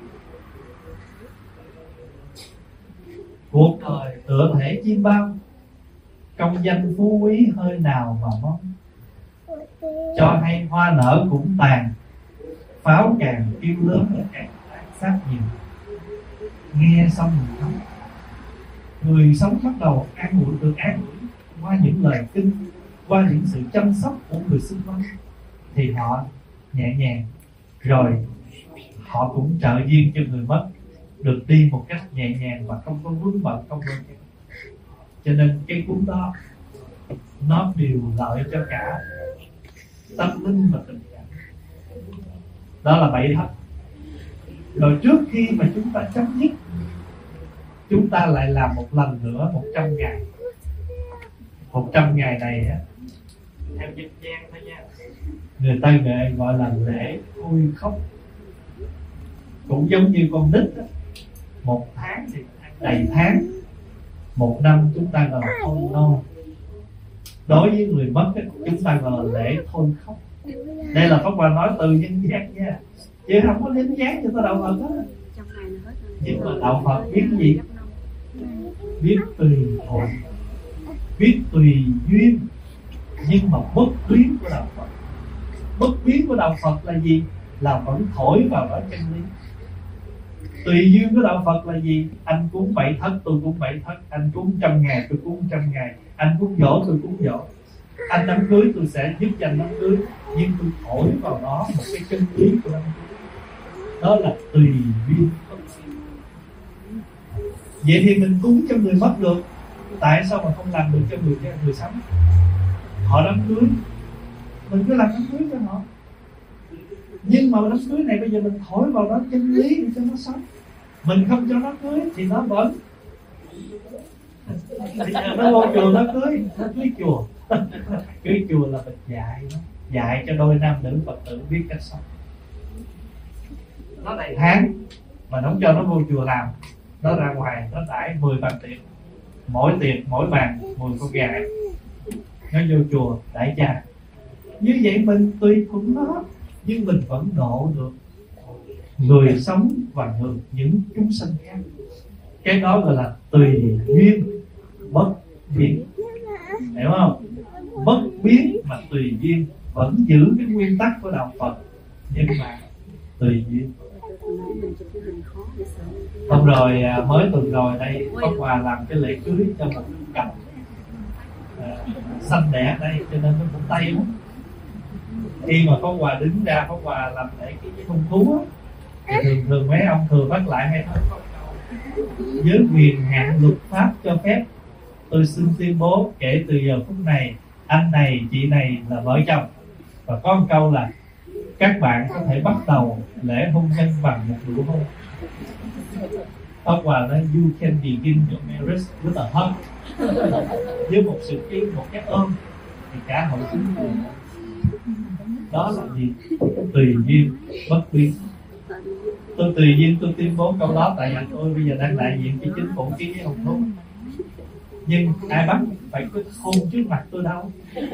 cuộc đời tựa thể chim bao, công danh phú quý hơi nào mà mong. Cho hay hoa nở cũng tàn, pháo càng kêu lớn ở càng sát nhiều. Nghe xong mình khóc. Người sống bắt đầu được an ủi qua những lời kinh, qua những sự chăm sóc của người xung quanh, thì họ nhẹ nhàng, rồi họ cũng trợ duyên cho người mất được đi một cách nhẹ nhàng và không có vướng bận, không có. Cho nên cái cúng đó nó đều lợi cho cả tâm linh và tình cảm. Đó là bảy thất. Rồi trước khi mà chúng ta chấm dứt, chúng ta lại làm một lần nữa 100 ngày. 100 ngày này á, theo dân gian thôi nha, người ta gọi là lễ thôi khóc. Cũng giống như con nít á, 1 tháng thì đầy tháng, 1 năm chúng ta gọi là thôi non. Đối với người mất á, chúng ta gọi là lễ thôi khóc. Đây là Pháp Hòa nói từ dân gian nha, chứ không có lính dán cho ta đạo Phật á. Nhưng mà đạo Phật biết gì? Biết tùy thuận, biết tùy duyên. Nhưng mà bất biến của đạo Phật, bất biến của đạo Phật là gì? Là vẫn thổi vào đó chân lý. Tùy duyên của đạo Phật là gì? Anh cúng 7 thất, tôi cúng 7 thất. Anh cúng 100 ngày, tôi cúng 100 ngày. Anh cúng giỗ, tôi cúng giỗ. Anh đám cưới, tôi sẽ giúp cho anh đám cưới. Nhưng tôi thổi vào đó một cái chân lý của đám cưới. Đó là tùy duyên. Vậy thì mình cúng cho người mất được, tại sao mà không làm được cho người sống? Họ đám cưới, mình cứ làm đám cưới cho họ. Nhưng mà đám cưới này bây giờ mình thổi vào đó chân lý để cho nó sống. Mình không cho nó cưới thì nó vẫn nó vô chùa nó cưới chùa. Cưới chùa là mình dạy nó. dạy cho đôi nam nữ Phật tử biết cách sống. Nó đầy tháng mà nó không cho nó vô chùa làm, nó ra ngoài nó đãi 10 bàn tiệc, mỗi bàn 10 con gà, nó vô chùa đãi cha. Như vậy mình tùy thuận nó, nhưng mình vẫn độ được người sống và những chúng sanh khác. Cái đó gọi là tùy duyên bất biến, hiểu không? Bất biến mà tùy duyên, vẫn giữ cái nguyên tắc của đạo Phật nhưng mà tùy duyên. Hôm rồi mới tuần rồi đây Pháp Hòa làm cái lễ cưới cho một cặp sanh đẻ đây, cho nên nó cũng tay lắm. Khi mà Pháp Hòa đứng ra, Pháp Hòa làm lễ cái hôn thú á, thì thường mấy ông thường bắt lại hay nói với quyền hạn luật pháp cho phép, tôi xin tuyên bố kể từ giờ phút này anh này chị này là vợ chồng. Và có một câu là các bạn có thể bắt đầu lễ hôn nhân bằng một nụ hôn. Pháp Hòa nói you can begin your marriage with a hug. Với một sự yêu, một cái ôm thì cả hội chúng cùng. Đó là gì? Tùy duyên bất biến. Tôi tùy duyên tôi tuyên bố câu đó tại vì tôi bây giờ đang đại diện cho chính phủ ký với hồng thú. Nhưng ai bắt phải có hôn trước mặt tôi đâu.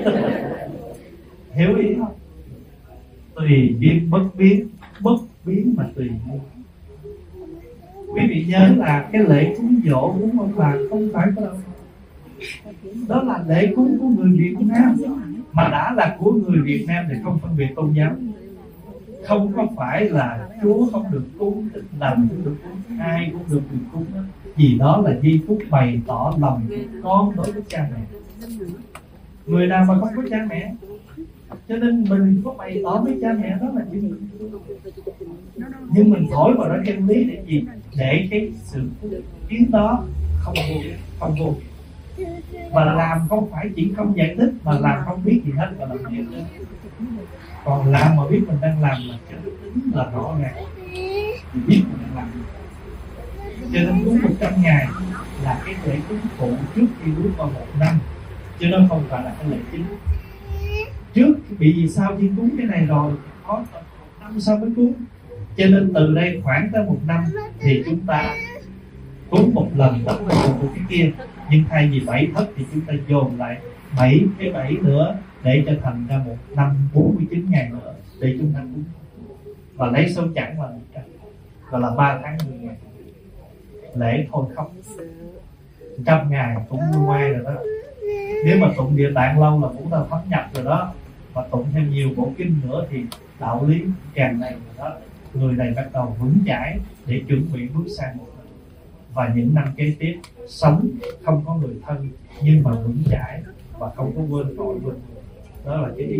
Hiểu ý không? Tùy duyên bất biến mà tùy duyên. Quý vị nhớ là cái lễ cúng giỗ của ông bà không phải có đâu. Đó là lễ cúng của người Việt Nam. Mà đã là của người Việt Nam thì không phân biệt tôn giáo. Không có phải là Chúa không được cúng, Thích Lành cũng được cúng, ai cũng được cúng đó. Vì đó là giây phút bày tỏ lòng của con đối với cha mẹ. Người nào mà không có cha mẹ, cho nên mình có bày tỏ với cha mẹ đó là chuyện. Nhưng mình thổi vào đó chân lý để gì? Để cái sự kiến đó không vô. Mà làm không phải chỉ không giải thích, mà làm không biết gì hết và làm việc. Còn làm mà biết mình đang làm là cái tính là rõ ràng, mình biết mình đang làm. Cho nên cúng 100 ngày là cái lễ cúng phụ trước khi bước vào 1 năm, chứ nó không phải là cái lễ chính. Trước bị gì sao khi cúng cái này rồi có 1 năm sau mới cúng. Cho nên từ đây khoảng tới 1 năm thì chúng ta cúng một lần tất cả của cái kia. Nhưng thay vì 7 thất thì chúng ta dồn lại 7 nữa để cho thành ra 1 năm 49 ngày nữa để chúng ta cúng. Và lấy số chẵn là 100, gọi là 3 tháng 10 ngày. Lễ thôi không 100 ngày cũng ngoan rồi đó. Nếu mà tụng Địa Tạng lâu là cũng là thấm nhập rồi đó. Và tụng thêm nhiều bộ kinh nữa thì đạo lý càng này rồi đó. Người này bắt đầu vững chãi để chuẩn bị bước sang 1 năm. Và những năm kế tiếp sống không có người thân nhưng mà vững chãi và không có quên tội quên người. Đó là cái ý.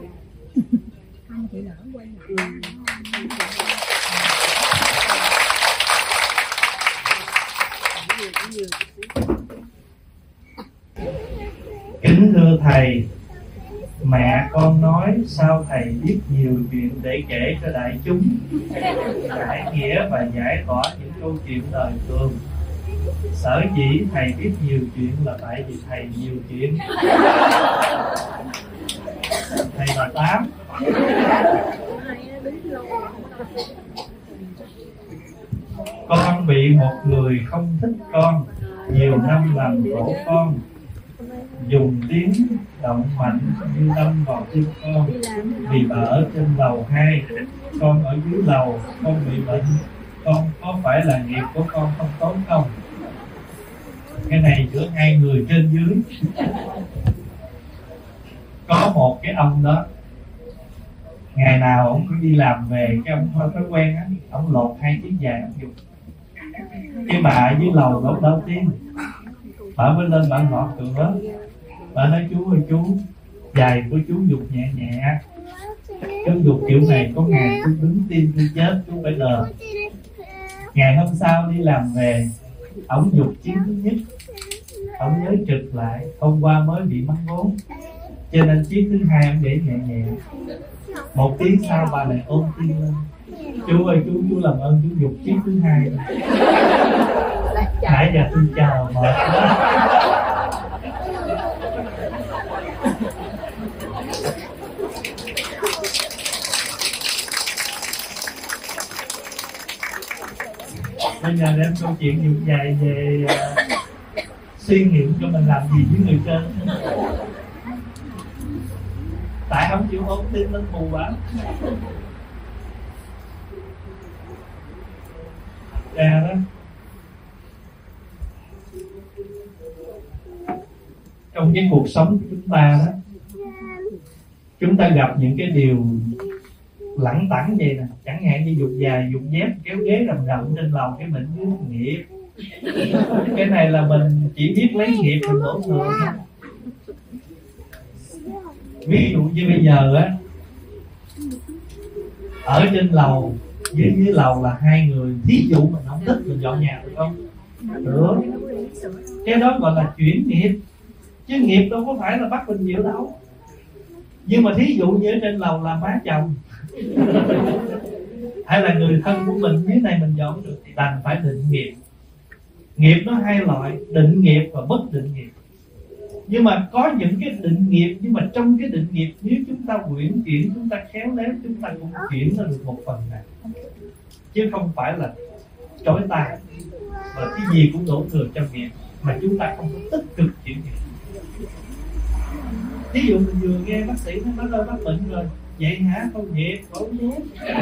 Kính thưa thầy, mẹ con nói sao thầy biết nhiều chuyện để kể cho đại chúng giải nghĩa và giải tỏa những câu chuyện đời thường. Sở dĩ thầy biết nhiều chuyện là tại vì thầy nhiều chuyện. Thầy là 8. Con bị một người không thích con, nhiều năm làm khổ con, dùng tiếng động mạnh như đâm vào tim con. Vì bà ở trên lầu 2, con ở dưới lầu, con bị bệnh. Con có phải là nghiệp của con không tốt không? Cái này giữa 2 người trên dưới. Có một cái ông đó, ngày nào ông cứ đi làm về, cái ông có thói quen á, ông lột 2 chiếc giày ông dùng. Cái bà ở dưới lầu đốt đầu tiên, bà mới lên bà ngọt cửa. Bà nói chú ơi chú, giày của chú dục nhẹ nhẹ, chú dục kiểu này có ngày chú đứng tim chú chết, chú phải đền. Ngày hôm sau đi làm về, ổng dục chiếc thứ nhất, ổng nhớ trực lại hôm qua mới bị mắc vốn, cho nên chiếc thứ 2 ổng để nhẹ nhẹ. 1 tiếng sau bà lại ôm tim lên, chú ơi chú làm ơn chú dục chiếc thứ 2. Nãy giờ tôi chờ mệt quá. Bây giờ đem câu chuyện dục dài về suy nghiệm cho mình làm gì với người trên. Tại không chịu ốm tin lên mù bả. Ra đó, trong cái cuộc sống của chúng ta đó, chúng ta gặp những cái điều lẳng tẳng vậy nè, chẳng hạn như dục dài, dục dép, kéo ghế rầm rầm trên lầu, cái mình cứ nghiệp. Cái này là mình chỉ biết lấy nghiệp mình đổ thừa thôi. Ví dụ như bây giờ á, ở trên lầu với dưới lầu là hai người, thí dụ mình không thích mình dọn nhà được không? Được. Cái đó gọi là chuyển nghiệp, chứ nghiệp đâu có phải là bắt mình chịu đâu. Nhưng mà thí dụ như ở trên lầu là má chồng hay là người thân của mình, dưới này mình dọn được thì đành phải định nghiệp. Nghiệp nó hai loại, định nghiệp và bất định nghiệp. Nhưng mà có những cái định nghiệp, nhưng mà trong cái định nghiệp nếu chúng ta quyển chuyển, chúng ta khéo léo, chúng ta cũng chuyển ra được một phần này, chứ không phải là trói tay và cái gì cũng đổ thừa cho nghiệp mà chúng ta không có tích cực chuyển nghiệp. Ví dụ mình vừa nghe bác sĩ nói đôi bác bệnh rồi, vậy hả? Không nghiệp, không nhé.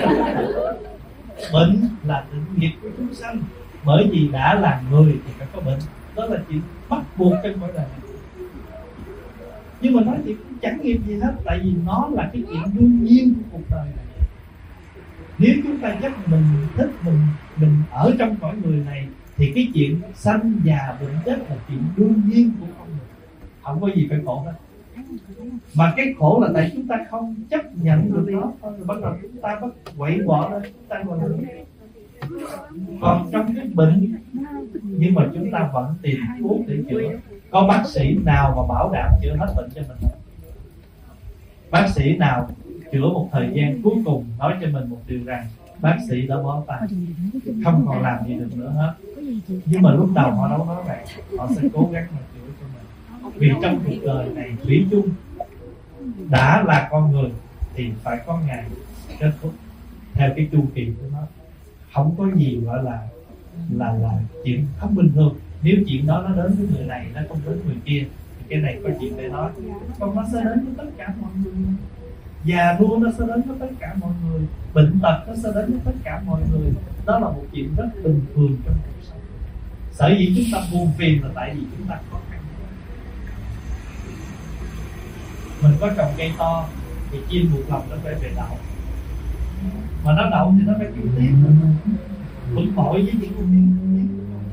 Bệnh là định nghiệp của chúng sanh, bởi vì đã là người thì phải có bệnh, đó là chuyện bắt buộc trên cõi đời này. Nhưng mà nói thì cũng chẳng nghiệp gì hết, tại vì nó là cái chuyện đương nhiên của cuộc đời này. Nếu chúng ta chắc mình thích mình ở trong cõi người này thì cái chuyện sanh già bệnh chết là chuyện đương nhiên của con người, không có gì phải khổ hết. Mà cái khổ là tại chúng ta không chấp nhận được nó thôi, rồi bắt đầu chúng ta bắt quậy bỏ nó, chúng ta còn được. Còn trong cái bệnh nhưng mà chúng ta vẫn tìm thuốc để chữa. Có bác sĩ nào mà bảo đảm chữa hết bệnh cho mình không? Bác sĩ nào chữa một thời gian cuối cùng nói cho mình một điều rằng bác sĩ đã bó tay, không còn làm gì được nữa hết. Nhưng mà lúc đầu họ đâu nói vậy, họ sẽ cố gắng mà chữa cho mình. Vì trong cuộc đời này thủy chung đã là con người thì phải có ngày kết thúc theo cái chu kỳ của nó. Không có gì gọi là chuyện không bình thường. Nếu chuyện đó nó đến với người này, nó không đến người kia thì cái này có chuyện để nói. Còn nó sẽ đến với tất cả mọi người. Già nua nó sẽ đến với tất cả mọi người, bệnh tật nó sẽ đến với tất cả mọi người. Đó là một chuyện rất bình thường trong cuộc sống. Sở dĩ chúng ta buồn phiền là tại vì chúng ta khó khăn. Mình có trồng cây to thì chim buộc lòng nó phải về đậu, mà nó đậu thì nó phải chịu tiếp, bực bội với những con chim.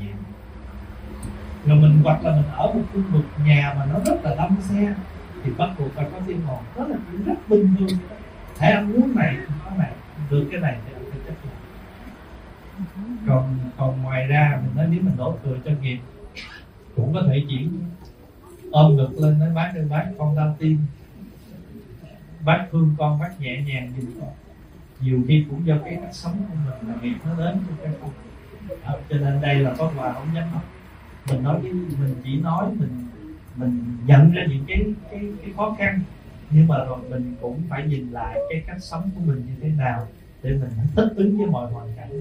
Rồi mình hoặc là mình ở một khu vực nhà mà nó rất là đông xe thì bắt buộc phải có tiếng ồn, đó là chuyện rất bình thường. Hãy ăn uống này có này, được cái này thì ăn phải chấp nhận. Còn ngoài ra mình nói nếu mình đổ thừa cho nghiệp cũng có thể chuyển ôm ngực lên nói bác ơi bác, con đau tim, bác thương con, bác nhẹ nhàng giùm con. Nhiều khi cũng do cái cách sống của mình là nghiệp nó đến cho cái không. Cho nên đây là có quà không dám nói. Mình nói mình chỉ nói mình nhận ra những cái khó khăn, nhưng mà rồi mình cũng phải nhìn lại cái cách sống của mình như thế nào để mình thích ứng với mọi hoàn cảnh.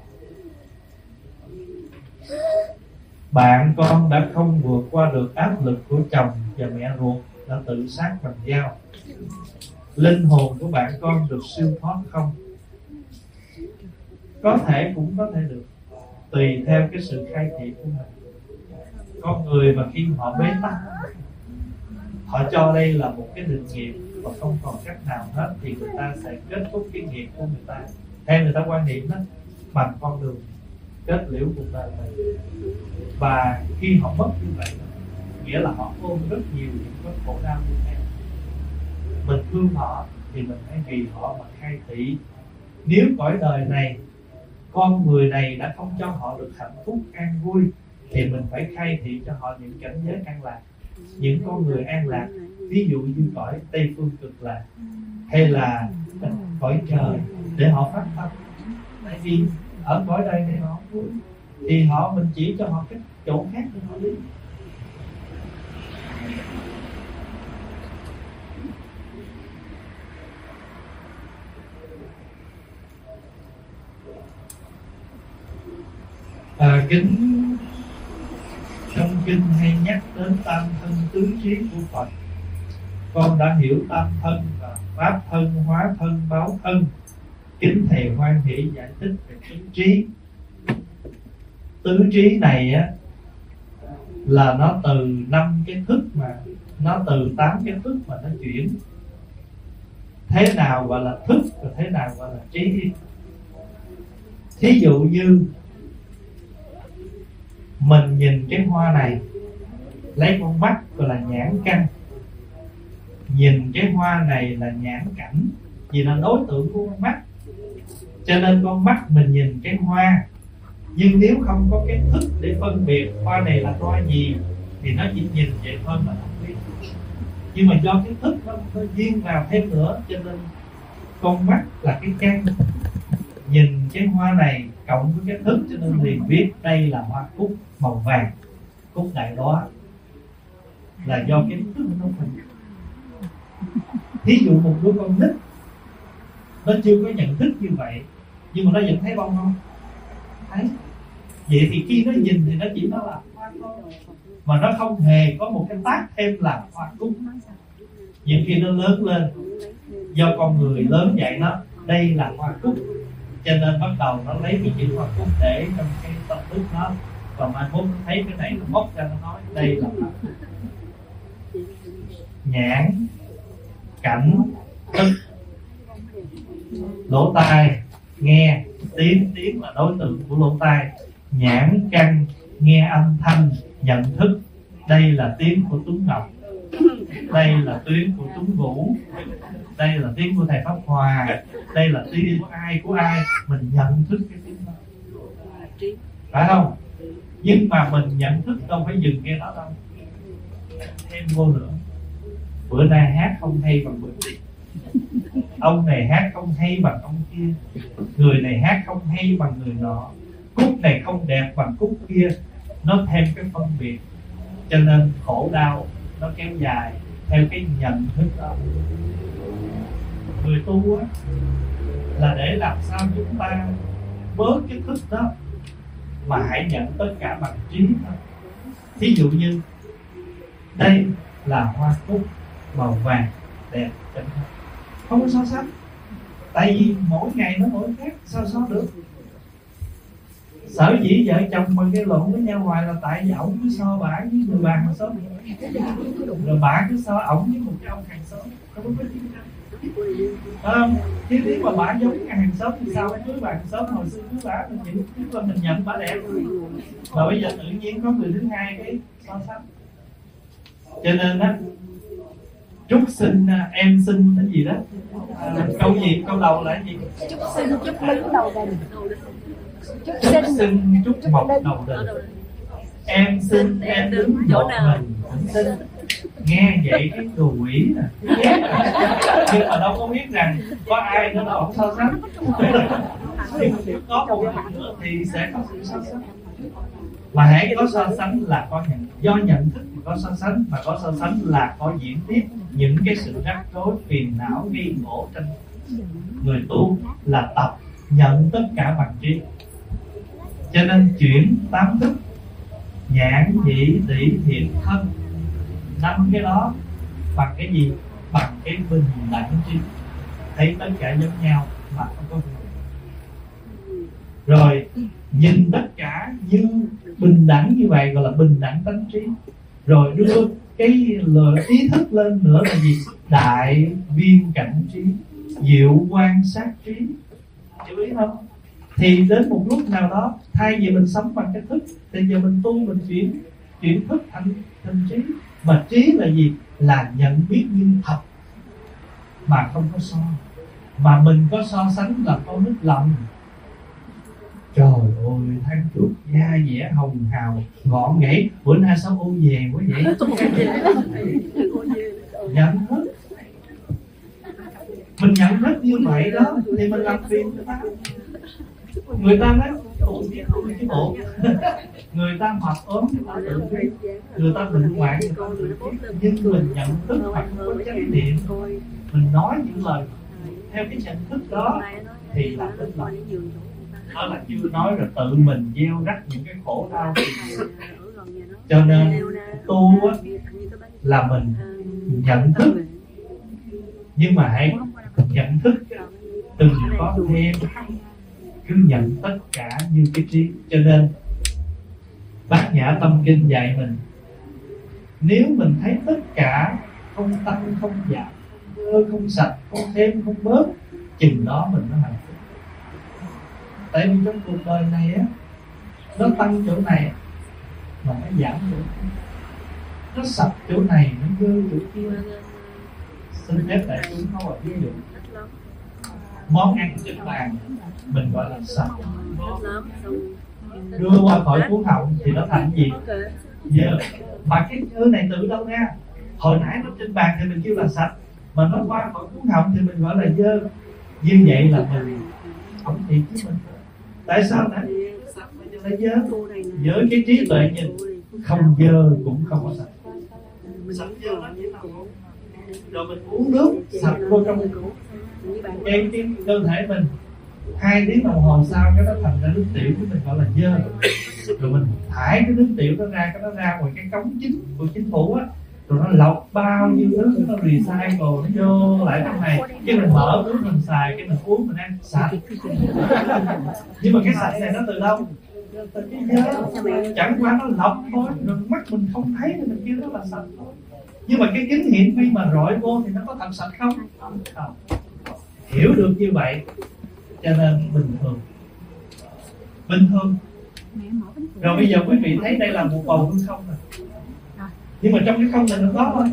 Bạn con đã không vượt qua được áp lực của chồng và mẹ ruột đã tự sát bằng dao. Linh hồn của bạn con được siêu thoát không? Có thể cũng có thể được, tùy theo cái sự khai thị của mình. Con người mà khi họ bế tắc, họ cho đây là một cái định nghiệp và không còn cách nào hết, thì người ta sẽ kết thúc cái nghiệp của người ta theo người ta quan niệm đó bằng con đường kết liễu cuộc đời mình. Và khi họ mất như vậy, nghĩa là họ ôm rất nhiều những cái khổ đau như thế. Mình thương họ thì mình hãy vì họ mà khai thị. Nếu cõi đời này con người này đã không cho họ được hạnh phúc an vui thì mình phải khai thị cho họ những cảnh giới an lạc, những con người an lạc, ví dụ như cõi Tây Phương Cực Lạc hay là cõi trời, để họ phát tâm. Tại vì ở cõi đây này họ vui thì mình chỉ cho họ cái chỗ khác để họ đi. Kính trong kinh hay nhắc đến tam thân tứ trí của Phật. Con đã hiểu tam thân và pháp thân, hóa thân, báo thân. Kính thầy hoan hỷ giải thích về tứ trí. Tứ trí này á là nó từ 5 cái thức, mà nó từ 8 cái thức mà nó chuyển. Thế nào gọi là thức và thế nào gọi là trí? Thí dụ như mình nhìn cái hoa này, lấy con mắt gọi là nhãn căn, nhìn cái hoa này là nhãn cảnh, vì là đối tượng của con mắt, cho nên con mắt mình nhìn cái hoa. Nhưng nếu không có cái thức để phân biệt hoa này là hoa gì thì nó chỉ nhìn vậy thôi mà không biết. Nhưng mà do cái thức nó duyên vào thêm nữa, cho nên con mắt là cái căn, nhìn cái hoa này cộng với cái thức, cho nên liền biết đây là hoa cúc màu vàng, cúc đại đóa, là do cái thức nó phân. Thí dụ một đứa con nít nó chưa có nhận thức như vậy, nhưng mà nó vẫn thấy bông không? Thấy. Vậy thì khi nó nhìn thì nó chỉ nó là hoa thôi, mà nó không hề có một cái tác thêm là hoa cúc. Nhưng khi nó lớn lên, do con người lớn dạy nó đây là hoa cúc, cho nên bắt đầu nó lấy cái chữ hoa cúc để trong cái tâm thức nó, và mai mốt nó thấy cái này nó móc ra, nó nói đây là hoa cúc. Nhãn cảnh thức, lỗ tai nghe tiếng là đối tượng của lỗ tai. Nhãn căn nghe âm thanh nhận thức, đây là tiếng của Tuấn Ngọc, đây là tiếng của Tuấn Vũ, đây là tiếng của thầy Pháp Hòa, đây là tiếng của ai mình nhận thức cái tiếng đó, phải không? Nhưng mà mình nhận thức đâu phải dừng nghe đó đâu, thêm vô nữa. Bữa nay hát không hay bằng bữa kia, ông này hát không hay bằng ông kia, người này hát không hay bằng người nọ, cúc này không đẹp bằng cúc kia. Nó thêm cái phân biệt, cho nên khổ đau nó kéo dài theo cái nhận thức đó. Người tu á là để làm sao chúng ta bớt cái thức đó, mà hãy nhận tất cả bằng trí thôi. Thí dụ như đây là hoa cúc màu vàng đẹp, không có so sánh, tại vì mỗi ngày nó mỗi khác, sao so được. Sở dĩ vợ chồng mà gây lộn với nhau hoài là tại vì ổng cứ so bả với người bà hàng xóm, rồi bả cứ so ổng với một cái ông hàng xóm, không có chiến tranh. Chứ nếu mà bả giống cái hàng xóm thì sao? Cưới bà hàng xóm hồi xưa cưới bả mình chỉ là mình nhận bả đẹp, mà bây giờ tự nhiên có người thứ hai cái so sánh. Cho nên á, chúc sinh em sinh cái gì đó, câu gì, câu đầu là cái gì? Chúc sinh chúc đứng đầu đình, chúc sinh chúc mộc đầu đình, em sinh em đứng một mình cũng sinh. Nghe vậy cái đồ quỷ nè, nhưng mà đâu có biết rằng có ai nữa đâu so sánh. Nhưng có một người nữa thì sẽ có sự so sánh. Mà hãy có so sánh là có nhận, do nhận thức mà có so sánh, mà có so sánh là có diễn tiếp những cái sự rắc rối, phiền não, gây khổ tranh. Người tu là tập nhận tất cả bằng trí, cho nên chuyển 8 thức nhãn nhĩ tỷ thiệt thân, 5 cái đó bằng cái gì? Bằng cái bình đẳng trí, thấy tất cả giống nhau mà không có gì. Rồi nhìn tất cả như bình đẳng như vậy gọi là bình đẳng tánh trí. Rồi đưa cái ý thức lên nữa là gì? Đại viên cảnh trí, diệu quan sát trí. Chú ý không? Thì đến một lúc nào đó, thay vì mình sống bằng cái thức, thì giờ mình tu, mình chuyển thức thành trí. Mà trí là gì? Là nhận biết như thật mà không có so. Mà mình có so sánh là có nước lòng. Trời ơi, than chuột da dẻ hồng hào gọn ghẽ, bữa nay sao ô về quá vậy? Nhận thức, mình nhận thức như vậy đó thì mình làm phiền người ta. Người ta nói cái bộ người ta mập ốm người ta tự biết, người ta bệnh hoạn người ta tự biết, nhưng mình nhận thức mà không có chánh niệm, mình nói những lời theo cái nhận thức đó thì là tức lòng. đó là chưa nói rồi tự mình gieo rắc những cái khổ đau. Cho nên tu á, là mình nhận thức, nhưng mà hãy nhận thức đừng có thêm, cứ nhận tất cả như cái trí. Cho nên Bát Nhã Tâm Kinh dạy mình, nếu mình thấy tất cả không tăng không giảm, không sạch, không thêm không bớt, chừng đó mình mới hạnh phúc. Tại vì trong cuộc đời này á, nó tăng chỗ này mà nó giảm chỗ kia, nó sạch chỗ này nó dơ chỗ kia. Xin phép đại chúng nói một ví dụ, món ăn trên bàn mình gọi là sạch, đưa qua khỏi cuốn họng thì nó thành gì? Dơ. Mà cái thứ này từ đâu ra? Hồi nãy nó trên bàn thì mình kêu là sạch, mà nó qua khỏi cuốn họng thì mình gọi là dơ. Như vậy là mình không thiệt với mình. Tại sao nè? Sạch mà giờ lại dơ. Với cái trí tuệ nhìn, không dơ cũng không có sạch. Sạch dơ nó chỉ là một. Rồi mình uống nước sạch vô trong cái cơ thể mình, 2 tiếng đồng hồ sau cái nó thành ra nước tiểu của mình gọi là dơ. Rồi mình thải cái nước tiểu đó ra, cái nó ra ngoài cái cống chính của chính phủ á, rồi nó lọc bao nhiêu thứ, nó recycle, nó vô lại trong này, cái mình mở uống mình xài, cái mình uống mình ăn sạch. Nhưng mà cái sạch này nó từ đâu? Từ cái dơ. Chẳng qua nó lọc thôi, rồi mắt mình không thấy thì mình kêu nó là sạch thôi. Nhưng mà cái kính hiển vi mà rọi vô thì nó có thật sạch không? Không. Hiểu được như vậy cho nên bình thường. Rồi bây giờ quý vị thấy đây là một bầu hư không rồi, nhưng mà trong cái không này nó có thôi.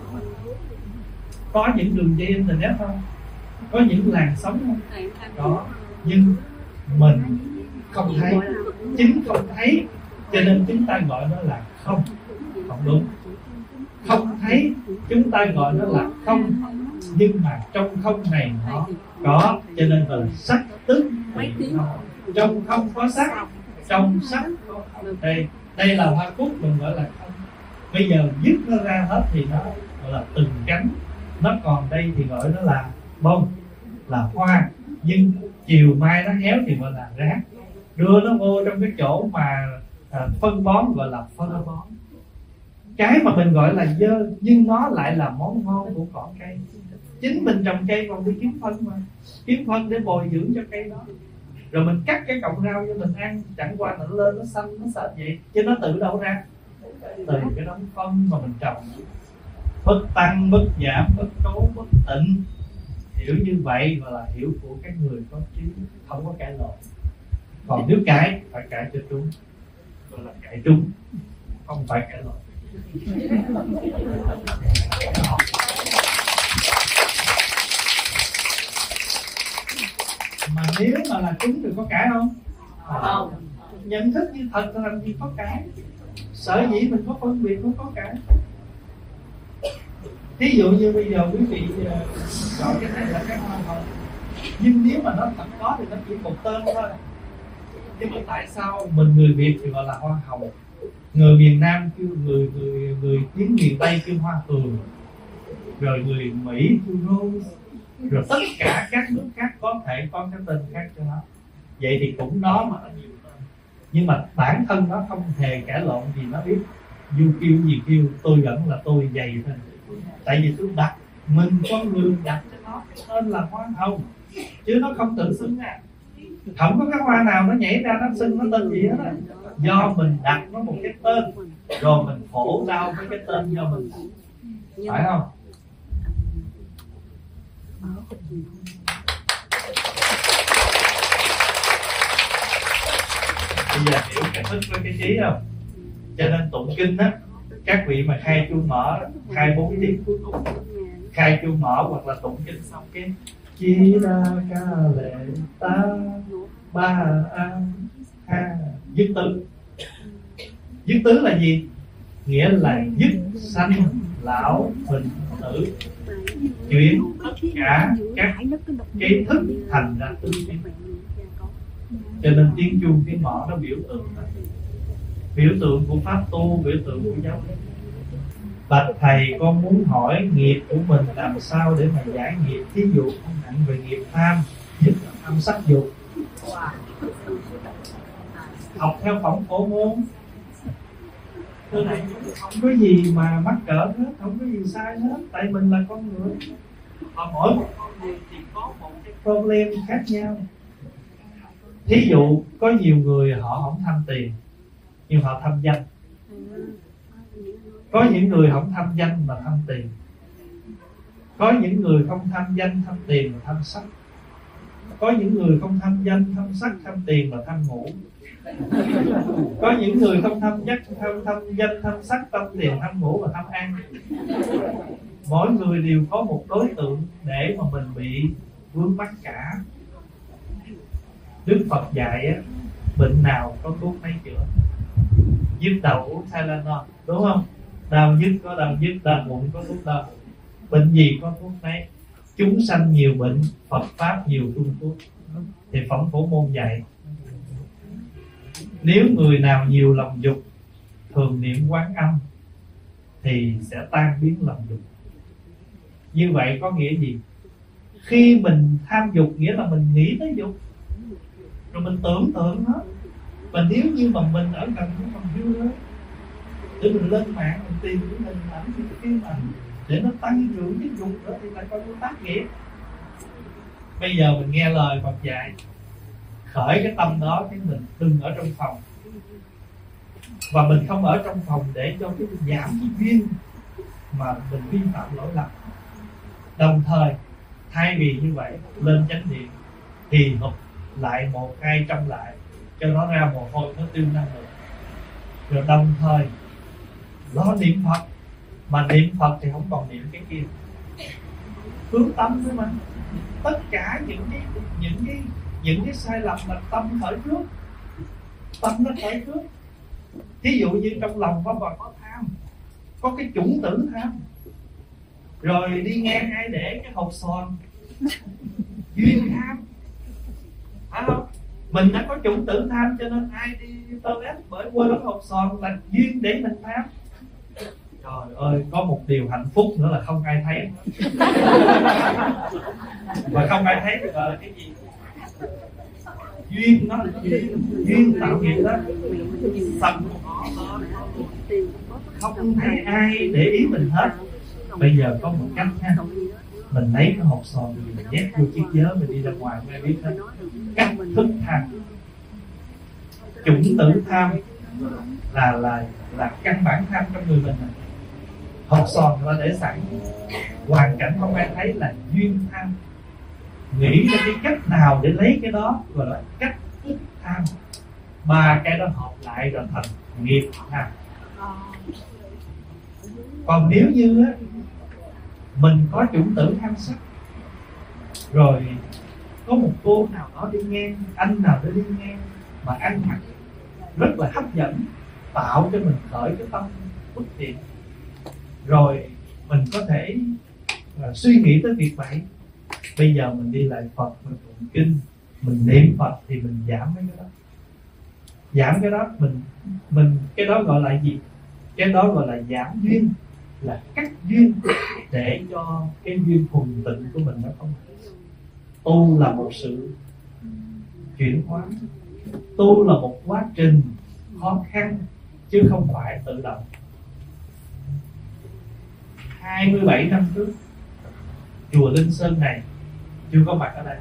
Có những đường dây internet không? Có những làn sóng không? Có. Nhưng mình không thấy, chính không thấy, cho nên chúng ta gọi nó là không. Không đúng. Không thấy chúng ta gọi nó là không, nhưng mà trong không này nó có, cho nên gọi là sắc tức vị không. Trong không có sắc, trong sắc có không. Đây là hoa cúc mình gọi là không. Bây giờ dứt nó ra hết thì nó gọi là từng cánh. Nó còn đây thì gọi nó là bông, là hoa. Nhưng chiều mai nó héo thì gọi là rác. Đưa nó vô trong cái chỗ mà phân bón gọi là phân bón. Cái mà mình gọi là dơ, nhưng nó lại là món ngon của cỏ cây. Chính mình trồng cây còn đi kiếm phân mà, kiếm phân để bồi dưỡng cho cây đó. Rồi mình cắt cái cọng rau cho mình ăn, chẳng qua nó lên nó xanh nó sạch vậy, chứ nó từ đâu ra? Từ cái đống phân mà mình trồng. Bất tăng, bất giảm, bất cấu, bất tịnh. Hiểu như vậy gọi là hiểu của cái người có trí, không có cãi lộn. Còn nếu cãi, phải cãi cho trúng, gọi là cãi trúng, không phải cãi lộn. Mà nếu mà là trúng thì có cãi không? Không. Nhận thức như thật là làm gì có cãi. Sở dĩ mình có phân biệt, không có cãi. Ví dụ như bây giờ quý vị chọn cái này là cái hoa hồng, nhưng nếu mà nó thật có thì nó chỉ một tên thôi. Nhưng mà tại sao mình người Việt thì gọi là hoa hồng, người miền Nam kêu người tiếng miền Tây kêu hoa hường, rồi người Mỹ kêu rose, rồi tất cả các nước khác có thể có cái tên khác cho nó. Vậy thì cũng đó mà nó nhiều tên, nhưng mà bản thân nó không hề cãi lộn gì. Nó biết du kêu gì kêu, tôi vẫn là tôi vậy thôi. Tại vì tôi đặt, mình con người đặt cho nó cái tên là hoa hồng, chứ nó không tự xưng ra. Không có cái hoa nào nó nhảy ra nó xưng nó tên gì hết á. Do mình đặt nó một cái tên, rồi mình khổ đau với cái tên do mình, phải không? Bây giờ hiểu cái thức với cái trí không? Cho nên tụng kinh á, các vị mà khai chuông mở, khai 4 tiếng cuối cùng, khai chuông mở hoặc là tụng kinh xong cái chi ra ca lệ ta ba an ha dứt tứ. Dứt tứ là gì? Nghĩa là dứt sanh lão bệnh tử, chuyển tất cả các cái thức thành ra tứ kiến. Cho nên tiếng chuông tiếng mõ nó biểu tượng đó. Biểu tượng của pháp tu, biểu tượng của giáo lý. Bạch thầy, con muốn hỏi nghiệp của mình làm sao để mà giải nghiệp. Thí dụ không nặng về nghiệp tham, nhất là tham sắc dục. học theo phẩm phổ môn. Thưa này, không có gì mà mắc cỡ hết, không có gì sai hết, tại mình là con người. Và mỗi một con người thì có một cái problem khác nhau. Thí dụ có nhiều người họ không tham tiền nhưng họ tham danh. Có những người không tham danh mà tham tiền. Có những người không tham danh tham tiền mà tham sắc. Có những người không tham danh tham sắc tham tiền mà tham ngủ. Có những người không tham danh tham sắc tham tiền tham ngủ mà tham ăn. Mỗi người đều có một đối tượng để mà mình bị vướng mắc cả. Đức Phật dạy á, bệnh nào có thuốc nấy chữa. Nhức đầu uống Tylenol, đúng không? Đau nhức có đau nhức, đau bụng có thuốc đau. Bệnh gì có thuốc nấy. Chúng sanh nhiều bệnh, Phật pháp nhiều phương thuốc. Thì phẩm phổ môn dạy, nếu người nào nhiều lòng dục, thường niệm Quán Âm thì sẽ tan biến lòng dục. Như vậy có nghĩa gì? Khi mình tham dục nghĩa là mình nghĩ tới dục, rồi mình tưởng tượng nó. Và nếu như mà mình ở gần cái phần view đó, để mình lên mạng mình tìm cái hình ảnh những cái phim ảnh để nó tăng trưởng cái dục đó, thì lại coi như tác nghiệp. Bây giờ mình nghe lời Phật dạy, khởi cái tâm đó, cái mình đừng ở trong phòng. Và mình không ở trong phòng để cho cái giảm cái duyên mà mình vi phạm lỗi lầm. Đồng thời thay vì như vậy, lên chánh điện thì hụt lại 100-200 lại cho nó ra mồ hôi, nó tiêu năng lượng. Rồi đồng thời lo niệm Phật. Mà niệm Phật thì không còn niệm cái kia, hướng tâm thôi mà. Tất cả những cái sai lầm là tâm khởi trước. Tâm nó khởi trước. Thí dụ như trong lòng có tham, có cái chủng tử tham, rồi đi ngang ai để cái hột xoàn, duyên tham, phải không? Mình đã có chủng tử tham cho nên ai đi toilet bởi quên cái hột xoàn là duyên để mình tham. Trời ơi, có một điều hạnh phúc nữa là không ai thấy. Mà không ai thấy được là cái gì? Duyên nó là duyên tạo nghiệp đó. Sân không thấy ai để ý mình hết. Bây giờ có một cách ha, mình lấy cái hột xoàn mình nhét vô chiếc vớ, mình đi ra ngoài mới biết hết. Cách thức tham, chủng tử tham là căn bản tham trong người mình. Hột xoàn là để sẵn, hoàn cảnh không ai thấy là duyên tham. Nghĩ ra cái cách nào để lấy cái đó gọi là cách thức tham. Ba cái đó hợp lại rồi thành nghiệp tham. Còn nếu như á, mình có chủng tử tham sắc, rồi có một cô nào đó đi ngang, anh nào đó đi ngang mà ăn mặc rất là hấp dẫn, tạo cho mình khởi cái tâm bất thiện, rồi mình có thể suy nghĩ tới việc vậy. Bây giờ mình đi lại Phật, mình tụng kinh, mình niệm Phật thì mình giảm mấy cái đó. Giảm cái đó, mình cái đó gọi là gì? Cái đó gọi là giảm duyên, là cắt duyên để cho cái duyên thuần tịnh của mình nó không. Tu là một sự chuyển hóa, tu là một quá trình khó khăn chứ không phải tự động. 27 năm trước, chùa Linh Sơn này chưa có mặt ở đây.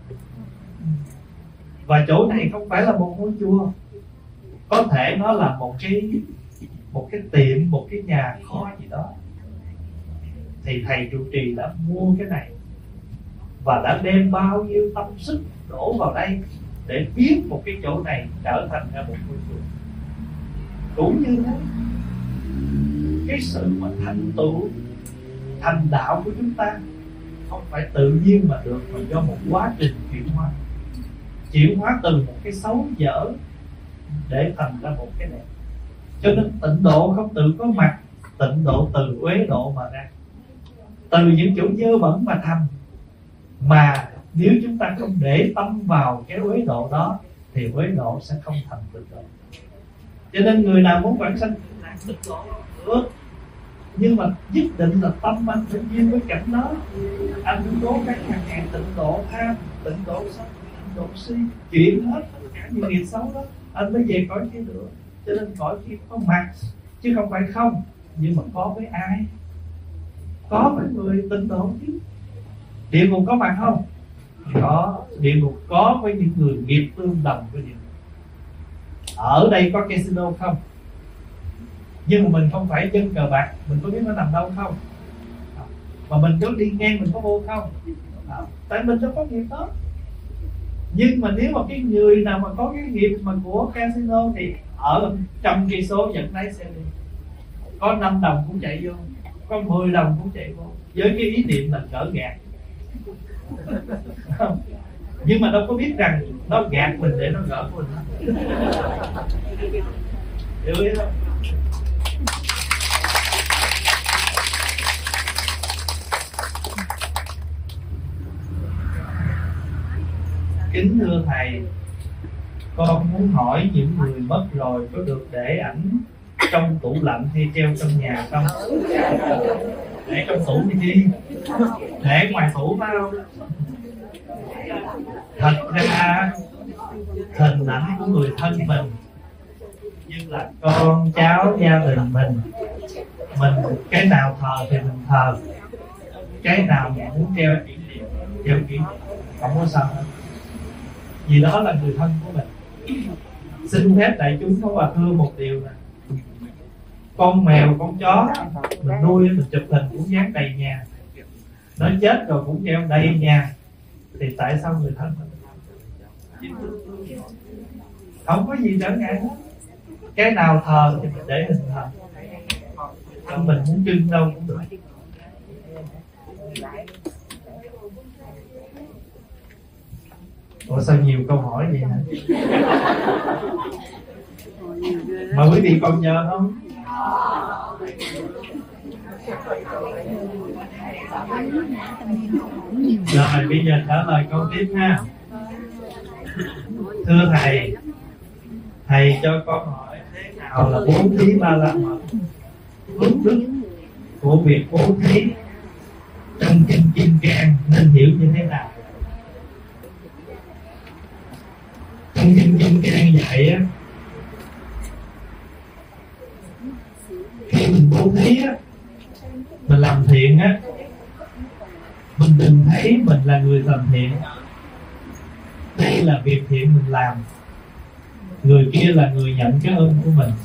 Và chỗ này không phải là một ngôi chùa, có thể nó là một cái tiệm, một cái nhà kho gì đó. Thì thầy trụ trì đã mua cái này và đã đem bao nhiêu tâm sức đổ vào đây để biến một cái chỗ này trở thành ra một ngôi chùa. Cũng như thế, cái sự mà thành tựu thành đạo của chúng ta không phải tự nhiên mà được, mà do một quá trình chuyển hóa từ một cái xấu dở để thành ra một cái đẹp. Cho nên tịnh độ không tự có mặt, tịnh độ từ uế độ mà ra, từ những chỗ dơ bẩn mà thành. Mà nếu chúng ta không để tâm vào cái uế độ đó thì uế độ sẽ không thành tịnh độ. Cho nên người nào muốn vãng sanh tịnh độ được, nhưng mà nhất định là tâm anh phải duyên với cảnh đó. Anh cố gắng hàng ngày tịnh độ tham, tịnh độ sân, tịnh độ si, chuyển hết tất cả cả những nghiệp xấu đó anh mới về cõi kia được. Cho nên cõi kia có mặt chứ không phải không. Nhưng mà có với ai? Có với người tin tưởng chứ. Địa ngục có mặt không? Có. Địa ngục có với những người nghiệp tương đồng với địa ngục. Ở đây có casino không? Nhưng mà mình không phải dân cờ bạc, mình có biết nó nằm đâu không? Mà mình có đi ngang mình có vô không? Tại mình đâu có nghiệp đó. Nhưng mà nếu mà cái người nào mà có cái nghiệp mà của casino thì ở 100 cây số dẫn lái xe đi, có 5 đồng cũng chạy vô, có 10 đồng cũng chạy vô, với cái ý niệm là gỡ gạt. Nhưng mà đâu có biết rằng nó gạt mình để nó gỡ mình. Hiểu ý không? Kính thưa thầy, con muốn hỏi những người mất rồi có được để ảnh trong tủ lạnh hay treo trong nhà không? Để trong tủ đi đi, để ngoài tủ phải không? Thật ra hình ảnh của người thân mình như là con cháu gia đình mình cái nào thờ thì mình thờ, cái nào mình muốn treo kỷ niệm treo kỷ niệm, không có sao hết, vì đó là người thân của mình. Xin phép đại chúng có hòa thưa một điều nè, con mèo con chó mình nuôi mình chụp hình cũng dán đầy nhà, nó chết rồi cũng treo đầy nhà, thì tại sao người thân mình không có gì trở ngại hết? Cái nào thờ thì mình để hình thờ, không mình muốn trưng đâu cũng được. Ủa sao nhiều câu hỏi vậy hả? Mà quý vị còn nhớ không? Rồi bây giờ trả lời câu tiếp ha. Thưa thầy, thầy cho con hỏi thế nào là bố thí ba la mật? Phước đức của việc bố thí trong kinh Kim Cang nên hiểu như thế nào? Trong kinh Kim Cang dạy á, khi mình bố thí á, mình làm thiện á, mình đừng thấy mình là người làm thiện. Đây là việc thiện mình làm, người kia là người nhận cái ơn của mình.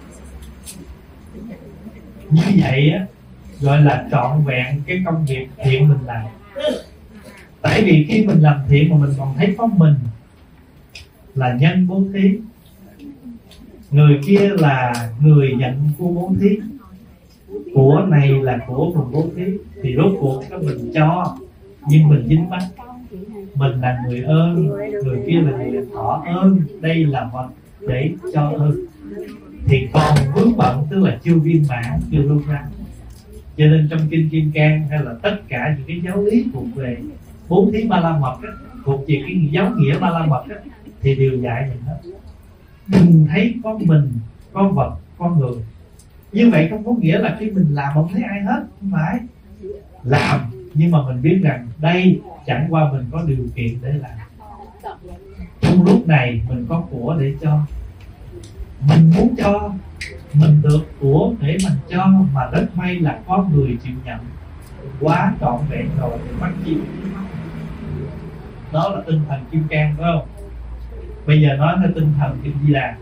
Như vậy á, gọi là trọn vẹn cái công việc thiện mình làm. Tại vì khi mình làm thiện mà mình còn thấy có mình là nhân bố thí, người kia là người nhận của bố thí, của này là của mình bố thí, thì rốt cuộc có mình cho nhưng mình dính mắc. Mình là người ơn, người kia là người thọ ơn. Đây là vật để cho ơn. Thì còn vướng bận tức là chưa viên mãn, chưa lưu ra. Cho nên trong kinh Kim Cang hay là tất cả những cái giáo lý thuộc về bố thí ba la mật á, thuộc về cái giáo nghĩa ba la mật á, thì đều dạy mình hết. Đừng thấy có mình, có vật, có người. Như vậy không có nghĩa là khi mình làm không thấy ai hết. Không phải. Làm nhưng mà mình biết rằng đây chẳng qua mình có điều kiện để làm. Trong lúc này mình có của để cho, mình muốn cho, mình được của để mình cho, mà rất may là có người chịu nhận, quá trọn vẹn rồi thì bắt chịu. Đó là tinh thần Kim Cang, phải không? Bây giờ nói theo tinh thần Kinh Di Đà.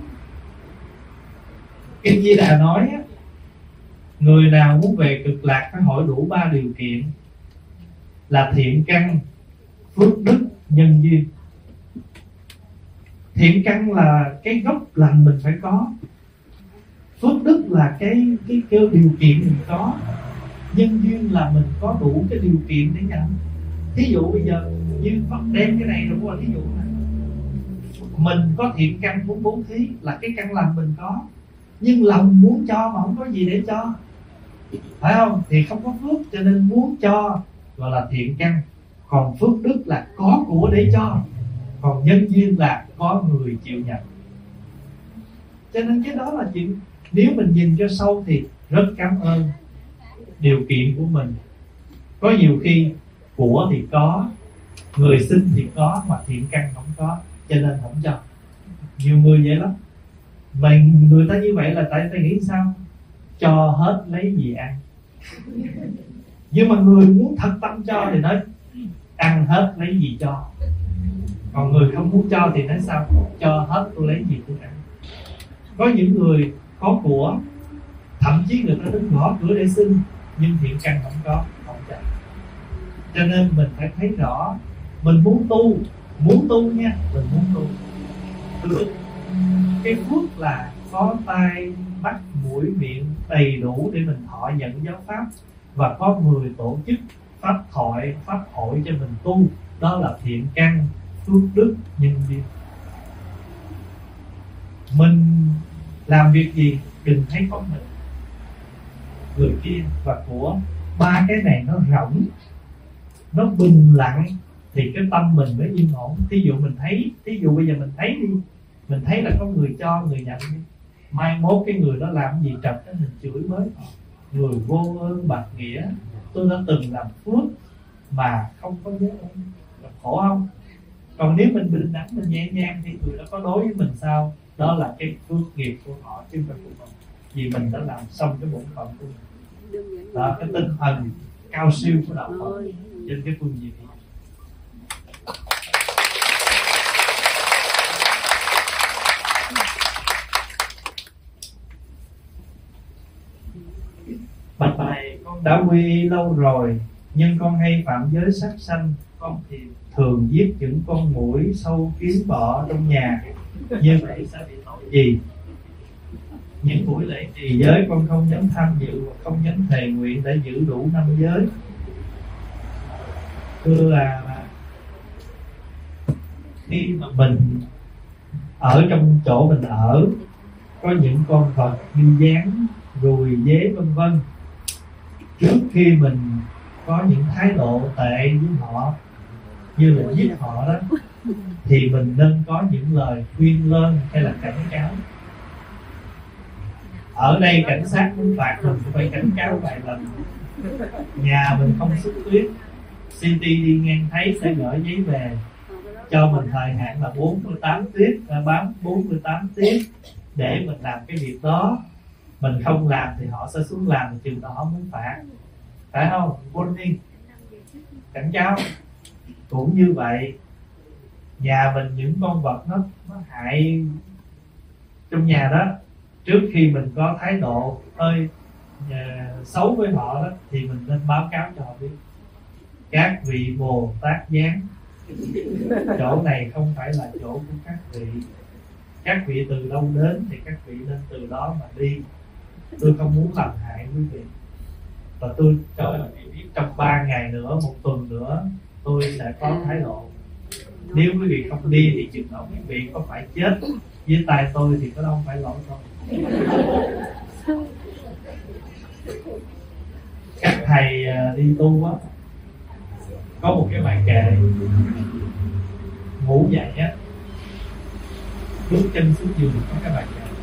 Kinh Di Đà nói á, người nào muốn về cực lạc phải hỏi đủ 3 điều kiện là thiện căn, phước đức, nhân duyên. Thiện căn là cái gốc lành mình phải có, phước đức là cái điều kiện mình có, nhân duyên là mình có đủ cái điều kiện để nhận. Thí dụ bây giờ như Phật đem cái này đúng rồi, thí dụ này mình có thiện căn muốn bố thí là cái căn lành mình có, nhưng lòng muốn cho mà không có gì để cho, phải không? Thì không có phước, cho nên muốn cho gọi là thiện căn. Còn phước đức là có của để cho, còn nhân duyên là có người chịu nhận. Cho nên cái đó là chuyện, nếu mình nhìn cho sâu thì rất cảm ơn điều kiện của mình. Có nhiều khi của thì có, người xin thì có, mà thiện căn không có, cho nên không cho. Nhiều người vậy lắm. Mà người ta như vậy là tại ta nghĩ sao? Cho hết lấy gì ăn. Nhưng mà người muốn thật tâm cho thì nói ăn hết lấy gì cho. Còn người không muốn cho thì nói sao? Cho hết tôi lấy gì tôi ăn. Có những người có của, thậm chí người ta đứng gõ cửa để xin, nhưng thiện căn không có, không cho. Cho nên mình phải thấy rõ, mình muốn tu nha, mình muốn tu. Cái phước là có tai, mắt, mũi, miệng đầy đủ để mình thọ nhận giáo pháp, và có người tổ chức pháp thoại, pháp hội cho mình tu. Đó là thiện căn, phước đức, nhân duyên. Mình làm việc gì đừng thấy có mình, người kia và của. Ba cái này nó rỗng, nó bình lặng thì cái tâm mình mới yên ổn. Thí dụ mình thấy, thí dụ bây giờ mình thấy đi, mình thấy là có người cho, người nhận đi. Mai mốt cái người đó làm gì trật đó, mình chửi mới họ. Người vô ơn bạc nghĩa. Tôi đã từng làm phước mà không có nhớ ơn, là khổ không? Còn nếu mình bình đẳng, mình nhẹ nhàng thì người đó có đối với mình sao? Đó là cái phước nghiệp của họ chứ không phải của mình. Vì mình đã làm xong cái bổn phận của mình. Đó, cái tinh thần cao siêu của đạo Phật trên cái phương diện này. Bạch này, con đã quy y lâu rồi, nhưng con hay phạm giới sát sanh. Con thì thường giết những con muỗi, sâu, kiến, bọ trong nhà. Như vậy sẽ bị tội gì? Những buổi lễ trì giới con không dám tham dự và không dám thề nguyện để giữ đủ 5 giới. Thưa là khi mà mình ở trong chỗ mình ở, có những con vật như gián, ruồi, dế vân vân, trước khi mình có những thái độ tệ với họ, như là giết họ đó, thì mình nên có những lời khuyên lơn hay là cảnh cáo. Ở đây cảnh sát muốn phạt mình phải cảnh cáo vài lần. Nhà mình không xuất tuyết, CT đi ngang thấy sẽ gửi giấy về cho mình thời hạn là 48 tiết, bám 48 tiết để mình làm cái việc đó. Mình không làm thì họ sẽ xuống làm, chừng đó họ muốn phạt, phải không? Warning, cảnh cáo. Cũng như vậy, nhà mình những con vật nó hại trong nhà đó, trước khi mình có thái độ hơi xấu với họ đó, thì mình nên báo cáo cho họ biết. Các vị Bồ Tát giáng, chỗ này không phải là chỗ của các vị. Các vị từ đâu đến thì các vị nên từ đó mà đi. Tôi không muốn làm hại quý vị. Và tôi cho quý vị biết trong 3 ngày nữa, 1 tuần nữa, tôi sẽ có thái độ. Nếu quý vị không đi thì chừng nào quý vị có phải chết với tay tôi thì có đâu không phải lỗi tôi. Các thầy đi tu á, có một cái bài kệ ngủ dậy á, bước chân xuống giường có cái bài kệ: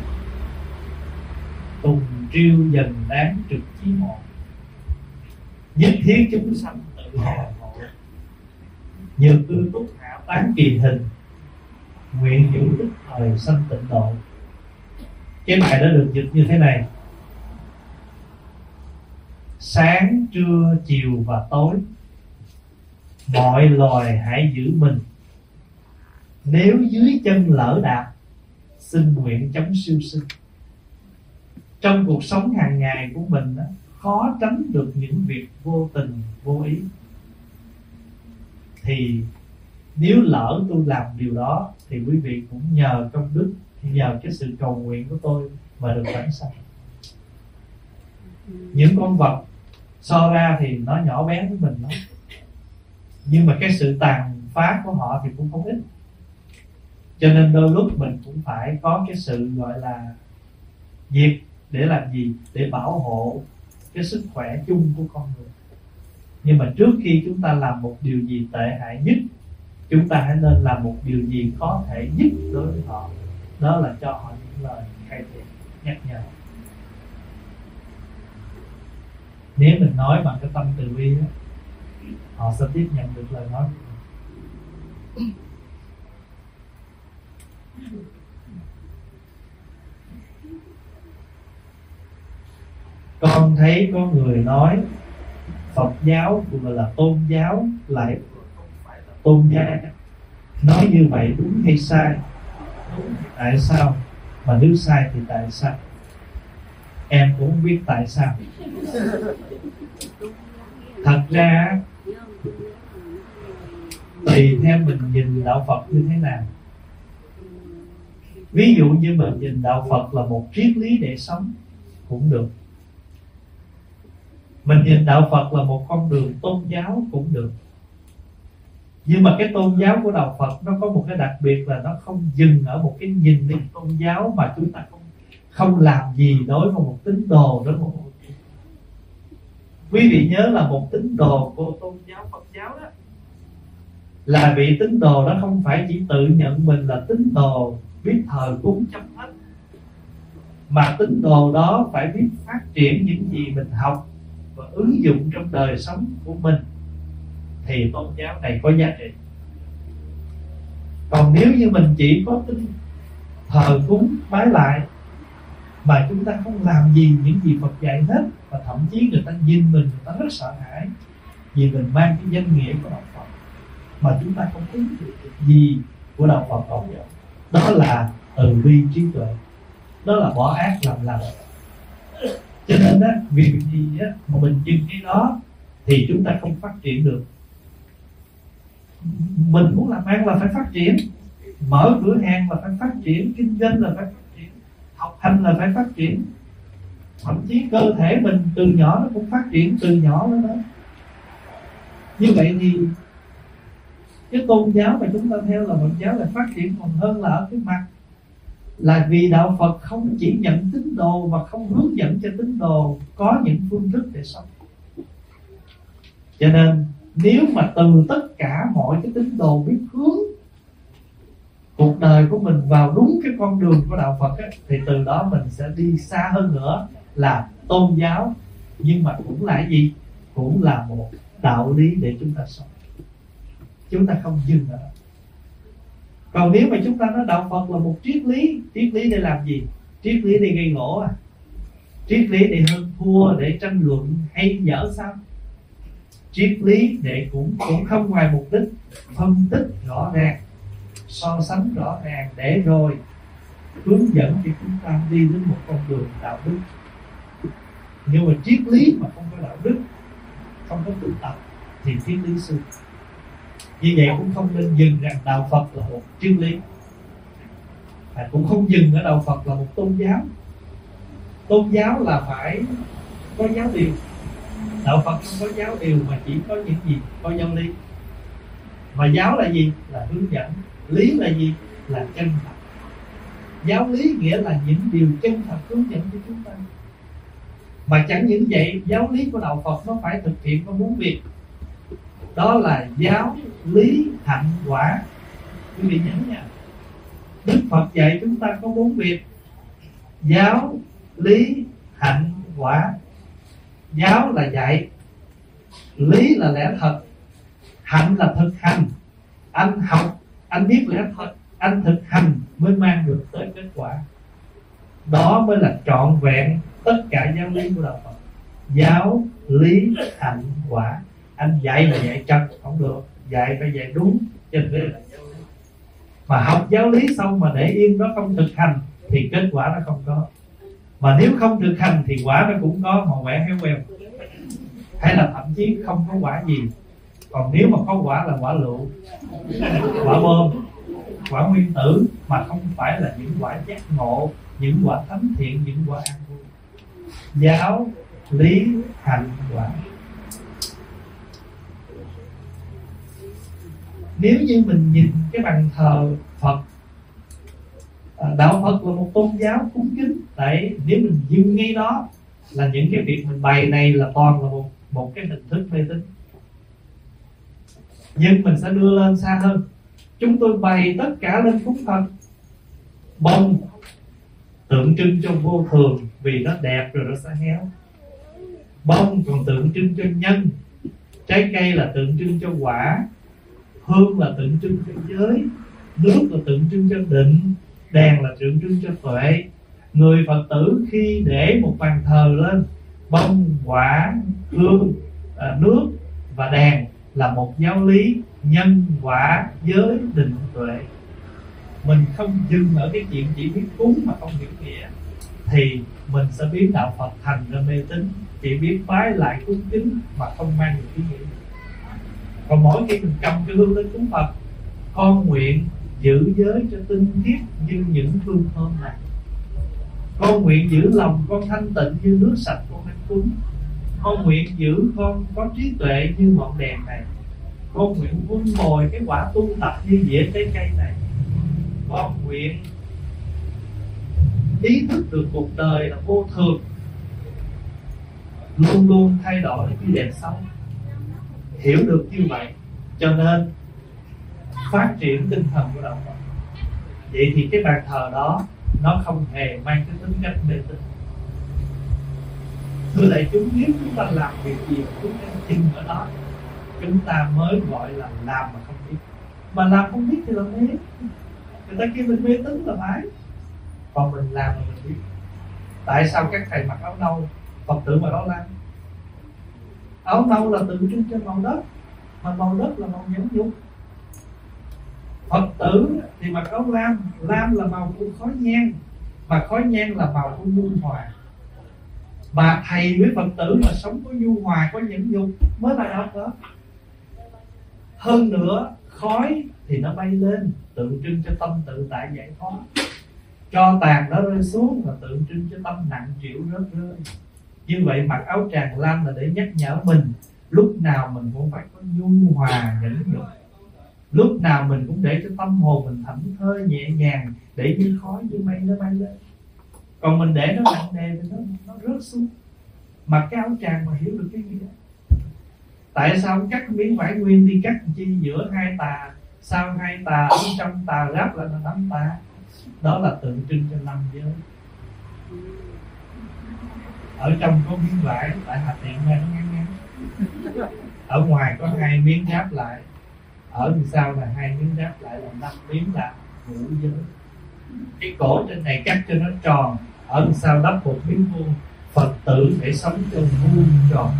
tùng triêu dần đáng trực chí ngộ, nhất thiết chúng sanh tự hạ ngộ, nhược tư túc hạ tán kỳ hình, nguyện hữu đức thời sanh tịnh độ. Cái bài đó được dịch như thế này: sáng, trưa, chiều và tối, mọi loài hãy giữ mình. Nếu dưới chân lỡ đạp, xin nguyện chấm siêu sinh. Trong cuộc sống hàng ngày của mình đó, khó tránh được những việc vô tình, vô ý. Thì nếu lỡ tôi làm điều đó thì quý vị cũng nhờ công đức, nhờ cái sự cầu nguyện của tôi mà được vãng sanh. Những con vật so ra thì nó nhỏ bé với mình lắm, nhưng mà cái sự tàn phá của họ thì cũng không ít. Cho nên đôi lúc mình cũng phải có cái sự gọi là diệt. Để làm gì? Để bảo hộ cái sức khỏe chung của con người. Nhưng mà trước khi chúng ta làm một điều gì tệ hại nhất, chúng ta hãy nên làm một điều gì có thể nhất đối với họ. Đó là cho họ những lời khai thị, nhắc nhở. Nếu mình nói bằng cái tâm từ bi đó, họ sẽ tiếp nhận được lời nói của mình. Con thấy có người nói Phật giáo gọi là tôn giáo, lại không phải là tôn giáo. Nói như vậy đúng hay sai? Đúng thì tại sao? Mà nếu sai thì tại sao? Em cũng không biết tại sao. Thật ra tùy theo mình nhìn đạo Phật như thế nào. Ví dụ như mình nhìn đạo Phật là một triết lý để sống cũng được. Mình nhìn đạo Phật là một con đường tôn giáo cũng được. Nhưng mà cái tôn giáo của đạo Phật nó có một cái đặc biệt là nó không dừng ở một cái nhìn đến tôn giáo, mà chúng ta không làm gì đối với một tín đồ đó. Quý vị nhớ là một tín đồ của tôn giáo Phật giáo đó, là vị tín đồ đó không phải chỉ tự nhận mình là tín đồ biết thờ cúng chăm hết, mà tín đồ đó phải biết phát triển những gì mình học và ứng dụng trong đời sống của mình, thì tôn giáo này có giá trị. Còn nếu như mình chỉ có tin thờ cúng bái lại mà chúng ta không làm gì những gì Phật dạy hết, và thậm chí người ta nhìn mình, người ta rất sợ hãi vì mình mang cái danh nghĩa của đạo Phật mà chúng ta không ứng dụng được gì của đạo Phật học dạy. Đó là từ bi trí tuệ, đó là bỏ ác làm lành. Cho nên á, việc gì á mà mình dừng cái đó thì chúng ta không phát triển được. Mình muốn làm ăn là phải phát triển, mở cửa hàng là phải phát triển, kinh doanh là phải phát triển, học hành là phải phát triển, thậm chí cơ thể mình từ nhỏ nó cũng phát triển từ nhỏ lên đó. Như vậy thì cái tôn giáo mà chúng ta theo là Phật giáo là phát triển còn hơn là ở cái mặt là vì đạo Phật không chỉ nhận tín đồ mà không hướng dẫn cho tín đồ có những phương thức để sống. Cho nên nếu mà từ tất cả mọi cái tín đồ biết hướng cuộc đời của mình vào đúng cái con đường của đạo Phật ấy, thì từ đó mình sẽ đi xa hơn nữa là tôn giáo, nhưng mà cũng là gì? Cũng là một đạo lý để chúng ta sống. Chúng ta không dừng ở đó. Còn nếu mà chúng ta nói đạo Phật là một triết lý để làm gì? Triết lý để gây gỗ à? Triết lý để hơn thua, để tranh luận hay dở sao? Triết lý để cũng không ngoài mục đích phân tích rõ ràng, so sánh rõ ràng, để rồi hướng dẫn cho chúng ta đi đến một con đường đạo đức. Nhưng mà triết lý mà không có đạo đức, không có tu tập thì triết lý suy. Như vậy cũng không nên dừng rằng đạo Phật là một triết lý, cũng không dừng ở đạo Phật là một tôn giáo. Tôn giáo là phải có giáo điều. Đạo Phật không có giáo điều mà chỉ có những gì? Có giáo lý. Mà giáo là gì? Là hướng dẫn. Lý là gì? Là chân thật. Giáo lý nghĩa là những điều chân thật hướng dẫn cho chúng ta. Mà chẳng những vậy, giáo lý của đạo Phật nó phải thực hiện có 4 việc. Đó là giáo, lý, hạnh, quả. Quý vị nhớ nha, Đức Phật dạy chúng ta có 4 việc: giáo, lý, hạnh, quả. Giáo là dạy, lý là lẽ thật, hạnh là thực hành. Anh học, anh biết lẽ thật, anh thực hành mới mang được tới kết quả. Đó mới là trọn vẹn tất cả giáo lý của đạo Phật. Giáo, lý, hạnh, quả. Anh dạy là dạy trật không được, dạy phải dạy đúng, cho nên là giáo lý. Mà học giáo lý xong mà để yên đó không thực hành thì kết quả nó không có. Mà nếu không thực hành thì quả nó cũng có, mà quẻ héo queo, hay là thậm chí không có quả gì. Còn nếu mà có quả là quả lựu, quả bom, quả nguyên tử, mà không phải là những quả giác ngộ, những quả thánh thiện, những quả an vui. Giáo, lý, hạnh, quả. Nếu như mình nhìn cái bàn thờ Phật, đạo Phật là một tôn giáo cúng kính, tại nếu mình dừng ngay đó là những cái việc mình bày này là toàn là một cái hình thức mê tín. Nhưng mình sẽ đưa lên xa hơn. Chúng tôi bày tất cả lên cúng Phật. Bông tượng trưng cho vô thường vì nó đẹp rồi nó sẽ héo. Bông còn tượng trưng cho nhân. Trái cây là tượng trưng cho quả. Hương là tượng trưng cho giới. nước là tượng trưng cho định, đèn là tượng trưng cho tuệ. Người Phật tử khi để một bàn thờ lên, bông, quả, hương, nước và đèn là một giáo lý nhân quả giới định tuệ. Mình không dừng ở cái chuyện chỉ biết cúng mà không hiểu nghĩa, thì mình sẽ biến đạo Phật thành ra mê tín, chỉ biết bái lại cúng kính mà không mang được ý nghĩa. Còn mỗi khi mình cầm cái hương lên cúng Phật, con nguyện giữ giới cho tinh khiết như những hương thơm này, con nguyện giữ lòng con thanh tịnh như nước sạch con đang cúng, con nguyện giữ con có trí tuệ như ngọn đèn này, con nguyện vun bồi cái quả tu tập như dĩa trái cây này, con nguyện ý thức được cuộc đời là vô thường, luôn luôn thay đổi khi đẹp xấu. Hiểu được như vậy cho nên phát triển tinh thần của đạo Phật. Vậy thì cái bàn thờ đó nó không hề mang cái tính cách mê tín. Thưa đại chúng, nếu chúng ta làm việc gì chúng ta chừng ở đó, chúng ta mới gọi là làm mà không biết. Mà làm không biết thì là mê. Người ta kêu mình mê tín là phải, còn mình làm mà mình biết. Tại sao các thầy mặc áo nâu, Phật tử mặc áo lam? Áo nâu là tượng trưng cho màu đất, mà màu đất là màu nhẫn nhục. Phật tử thì mặc áo lam, lam là màu của khói nhang, mà khói nhang là màu của nhu hòa. Mà thầy với Phật tử là sống có nhu hòa, có nhẫn nhục mới là đạo Phật. Hơn nữa, khói thì nó bay lên, tượng trưng cho tâm tự tại giải thoát. Cho tàn nó rơi xuống là tượng trưng cho tâm nặng chịu rớt rơi. Như vậy mặc áo tràng lam là để nhắc nhở mình lúc nào mình cũng phải có nhu hòa nhẫn nhục, lúc nào mình cũng để cho tâm hồn mình thảnh thơi nhẹ nhàng, để như khói như mây nó bay lên. Còn mình để nó nặng nề thì nó rớt xuống. Mặc cái áo tràng mà hiểu được cái nghĩa. Tại sao cắt miếng vải nguyên đi cắt chi giữa hai tà, sau hai tà ở trong tà gáp là 5 tà? Đó là tượng trưng cho 5 giới. Ở trong có miếng vải, tại hạt tiện ra nó ngắn ngắn. Ở ngoài có 2 miếng gáp lại, ở đằng sau là 2 miếng gáp lại là 5 miếng là ngũ giới. Cái cổ trên này cắt cho nó tròn, ở đằng sau đắp một miếng vuông. Phật tử để sống cho vuông tròn.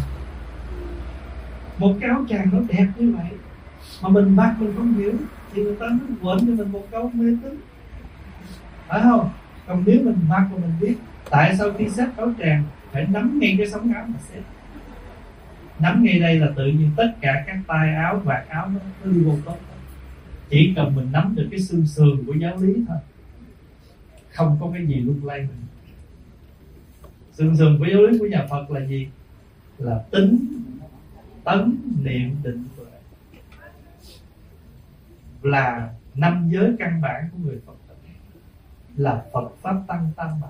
Một cái áo tràng nó đẹp như vậy mà mình mặc mình không hiểu, thì người ta nó quên cho mình một câu mê tín, phải không? Còn nếu mình mặc mà mình biết, tại sao khi xếp áo tràng phải nắm ngay cái sống áo mà xếp? Nắm ngay đây là tự nhiên tất cả các tay áo, vạt áo nó đi vô tốt. Chỉ cần mình nắm được cái xương sườn của giáo lý thôi, không có cái gì lung lay mình. Xương sườn của giáo lý của nhà Phật là gì? Là tính, tấn, niệm, định, tuệ, là 5 giới căn bản của người Phật tử, là Phật pháp tăng tam bảo.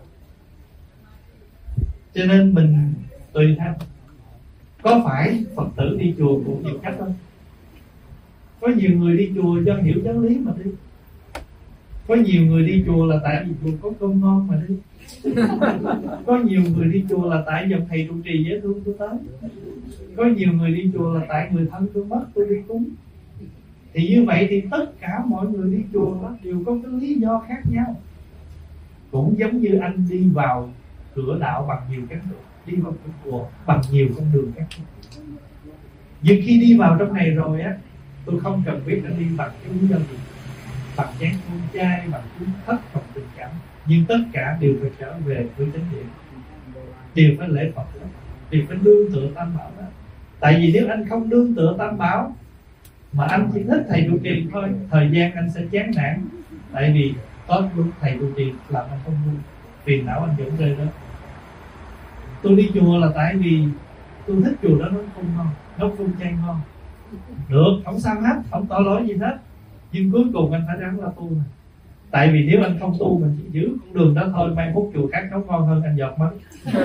Cho nên mình tùy theo. Có phải Phật tử đi chùa cũng nhiều cách không? Có nhiều người đi chùa do hiểu giáo lý mà đi. Có nhiều người đi chùa là tại vì chùa có cơm ngon mà đi. Có nhiều người đi chùa là tại dòng thầy trụ trì dễ thương tôi tới. Có nhiều người đi chùa là tại người thân tôi mất tôi đi cúng. Thì như vậy thì tất cả mọi người đi chùa đó đều có cái lý do khác nhau. Cũng giống như anh đi vào cửa đạo bằng nhiều cánh cửa, đi vào cửa chùa bằng nhiều con đường khác nhau. Nhưng khi đi vào trong này rồi á, tôi không cần biết anh đi bằng cái lý do gì, bằng chén cơm chay, bằng cuốn thất, bằng tình cảm, nhưng tất cả đều phải trở về với chánh niệm, đều phải lễ Phật đó, đều phải nương tựa tam bảo đó. Tại vì nếu anh không nương tựa tam bảo mà anh chỉ thích thầy trụ trì thôi, thời gian anh sẽ chán nản. Tại vì có lúc thầy trụ trì làm anh không vui, phiền não anh vẫn rơi đó. Tôi đi chùa là tại vì tôi thích chùa đó, nó không ngon, nó không chay ngon. Được, không sao hết, không tội lỗi gì hết. Nhưng cuối cùng anh phải ráng là tu này. Tại vì nếu anh không tu, mình chỉ giữ con đường đó thôi, mai mốt chùa khác nấu ngon hơn anh giọt mất.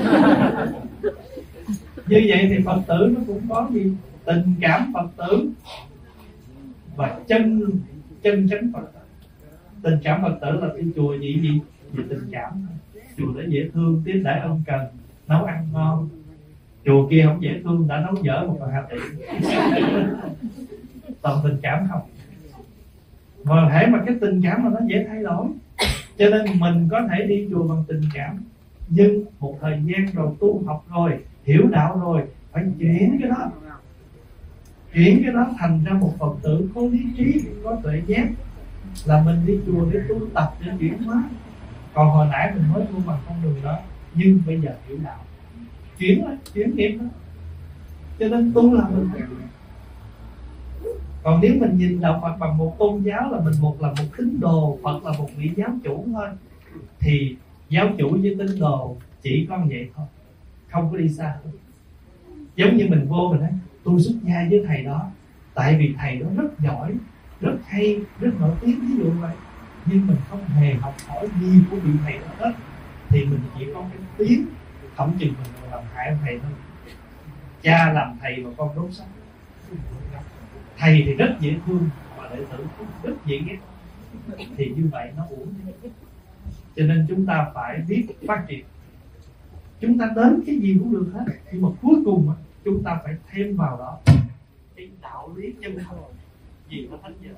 Như vậy thì Phật tử nó cũng có gì? Tình cảm Phật tử và chân chánh Phật tử. Tình cảm Phật tử là đi chùa gì vì tình cảm. Chùa để dễ thương, tiếp đãi ân cần, nấu ăn ngon. Chùa kia không dễ thương, đã nấu dở một phần hạt tiện. Toàn tình cảm không. Mà hễ mà cái tình cảm là nó dễ thay đổi. Cho nên mình có thể đi chùa bằng tình cảm, nhưng một thời gian rồi tu học rồi, hiểu đạo rồi, phải chuyển cái đó, chuyển cái đó thành ra một Phật tử có lý trí, có tuệ giác, là mình đi chùa để tu tập, để chuyển hóa. Còn hồi nãy mình mới tu bằng con đường đó, nhưng bây giờ hiểu đạo, chuyển nghiệp đó. Cho nên tu là mình phải. Còn nếu mình nhìn đạo Phật bằng một tôn giáo là mình là một tín đồ, Phật là một vị giáo chủ thôi, thì giáo chủ với tín đồ chỉ có vậy thôi, không có đi xa hơn. Giống như mình vô mình nói tôi xuất gia với thầy đó, tại vì thầy đó rất giỏi, rất hay, rất nổi tiếng, ví dụ vậy, nhưng mình không hề học hỏi gì của vị thầy đó hết, thì mình chỉ có cái tiếng, không chừng mình còn làm hại thầy thôi. Cha làm thầy mà con đốt sách. Thầy thì rất dễ thương, mà đệ tử cũng rất dễ ghét, thì như vậy nó uổng. Cho nên chúng ta phải biết phát triển. Chúng ta đến cái gì cũng được hết, nhưng mà cuối cùng chúng ta phải thêm vào đó cái đạo lý chân thật. Gì nó thánh giờ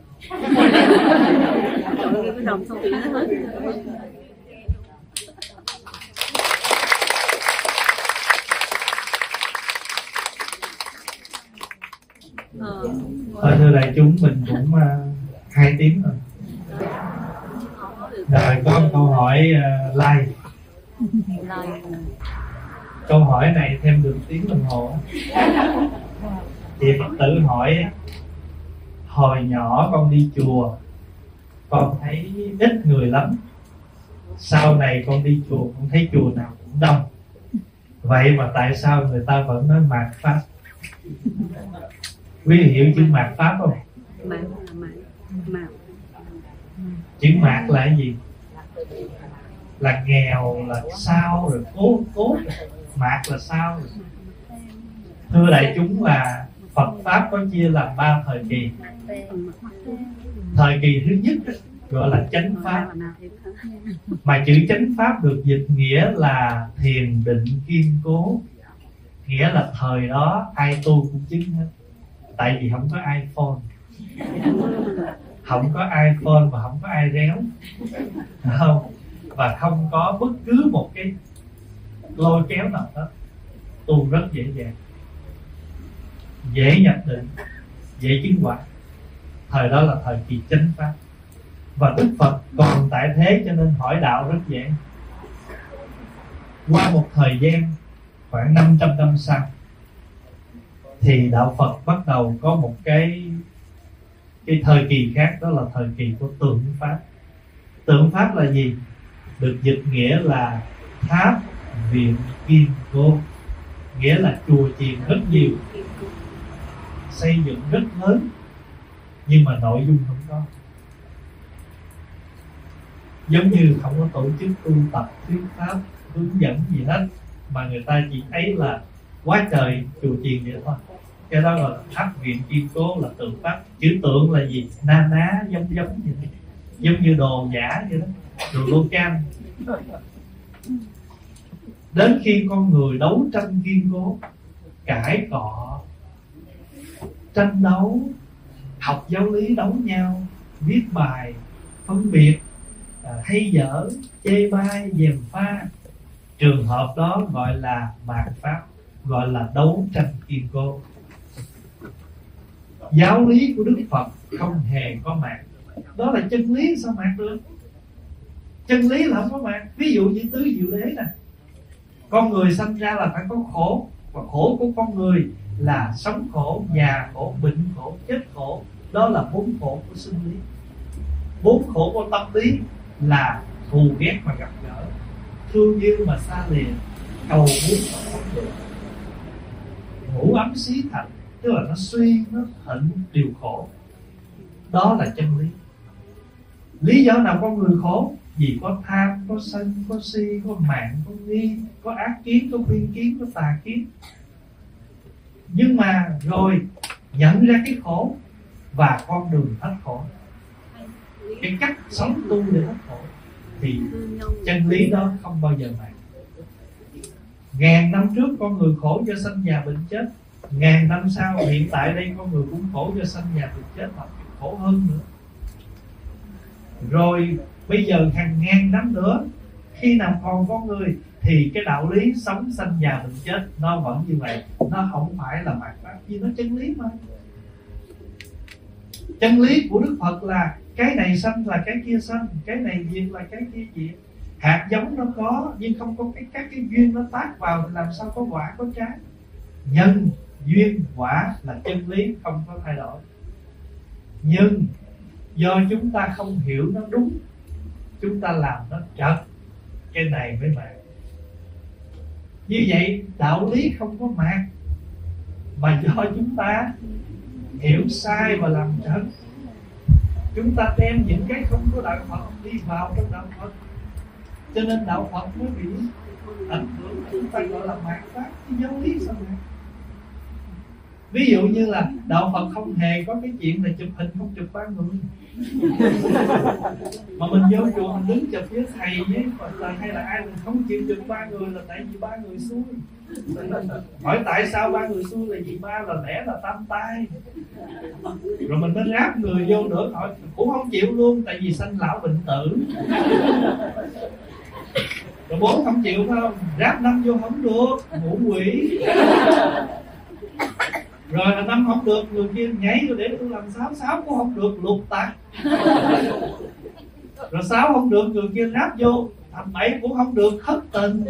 cái đồng xong thì nó hết. Thưa đại chúng, mình cũng 2 tiếng rồi. Rồi có một câu hỏi like. Câu hỏi này thêm được tiếng đồng hồ. Chị Phật tử hỏi: hồi nhỏ con đi chùa, con thấy ít người lắm. Sau này con đi chùa, con thấy chùa nào cũng đông. Vậy mà tại sao người ta vẫn nói mạt Pháp? Quý vị hiểu chữ mạt Pháp không? Chữ mạt là cái gì? Là nghèo, là sao, rồi cố. Mạt là sao? Thưa đại chúng, là Phật Pháp có chia làm 3 thời kỳ. Thời kỳ thứ nhất gọi là chánh Pháp. Mà chữ chánh Pháp được dịch nghĩa là thiền định kiên cố. Nghĩa là thời đó ai tu cũng chứng hết. Tại vì không có iPhone, không có iPhone và không có ai réo, không, và không có bất cứ một cái lôi kéo nào hết. Tu rất dễ dàng, dễ nhập định, dễ chứng quả. Thời đó là thời kỳ chánh Pháp. Và Đức Phật còn tại thế, cho nên hỏi đạo rất dễ. Qua một thời gian khoảng 500 năm sau, thì đạo Phật bắt đầu có một cái thời kỳ khác, đó là thời kỳ của tượng Pháp. Tượng Pháp là gì? Được dịch nghĩa là tháp viện kiên cố, nghĩa là chùa chiền rất nhiều, xây dựng rất lớn, nhưng mà nội dung không có. Giống như không có tổ chức tu tập, thuyết pháp, hướng dẫn gì hết, mà người ta chỉ thấy là quá trời chùa chiền vậy thôi. Cái đó là tháp viện kiên cố, là tượng Pháp. Chữ tượng là gì? Na ná, giống vậy đó. Giống như đồ giả vậy đó, đồ lô can. Đến khi con người đấu tranh kiên cố, cãi cọ, tranh đấu, học giáo lý đấu nhau, viết bài phân biệt, hay dở, chê bai, gièm pha, trường hợp đó gọi là mạt Pháp, gọi là đấu tranh kiên cố. Giáo lý của Đức Phật không hề có mạt. Đó là chân lý, sao mạt được? Chân lý là không có mạt. Ví dụ như tứ diệu đế nè, con người sanh ra là phải có khổ, và khổ của con người là sống khổ, già khổ, bệnh khổ, chết khổ. Đó là 4 khổ của sinh lý. 4 khổ của tâm lý là thù ghét mà gặp gỡ, thương yêu mà xa lìa, cầu muốn mà không được, ngủ ấm xí thành, tức là nó suy, nó hận, điều khổ. Đó là chân lý. Lý do nào con người khổ? Vì có tham, có sân, có si, có mạn, có nghi, có ác kiến, có khuyên kiến, có tà kiến. Nhưng mà rồi nhận ra cái khổ và con đường thoát khổ, cái cách sống tu để thoát khổ, thì chân lý đó không bao giờ mạn. 1000 năm trước con người khổ do sanh già bệnh chết, 1000 năm sau hiện tại đây con người cũng khổ do sanh già bệnh chết, hoặc khổ hơn nữa. Rồi bây giờ hàng ngàn năm nữa, khi nào còn con người thì cái đạo lý sống sanh già bệnh chết nó vẫn như vậy. Nó không phải là mạt pháp, vì nó chân lý mà. Chân lý của Đức Phật là cái này sanh là cái kia sanh, cái này diệt là cái kia diệt. Hạt giống nó có, nhưng không có các cái duyên nó tác vào thì làm sao có quả có trái. Nhân duyên quả là chân lý không có thay đổi. Nhưng do chúng ta không hiểu nó đúng, chúng ta làm nó trật, cái này mới mạt. Như vậy đạo lý không có mạt, mà do chúng ta hiểu sai và làm trật. Chúng ta đem những cái không có đạo Phật đi vào trong đạo Phật, cho nên đạo Phật mới bị ảnh hưởng. Chúng ta gọi là mạt pháp, cái giáo lý sao mạt. Ví dụ như là đạo Phật không hề có cái chuyện là chụp hình không chụp ba người. Mà mình vô chùa mình đứng chụp với thầy với Phật hay là ai mình không chịu chụp ba người là tại vì ba người xui. Hỏi tại sao ba người xui, là vì ba là lẽ là tam tai. Rồi mình mới ráp người vô nữa, hỏi cũng không chịu luôn, tại vì sanh lão bệnh tử. Rồi 4 không chịu phải không? Ráp 5 vô không được, ngũ quỷ. Rồi là 5 không được, người kia nhảy vô để tôi làm 6 cũng không được, lục tặc. Rồi 6 không được, người kia ráp vô thành 7 cũng không được, thất tình.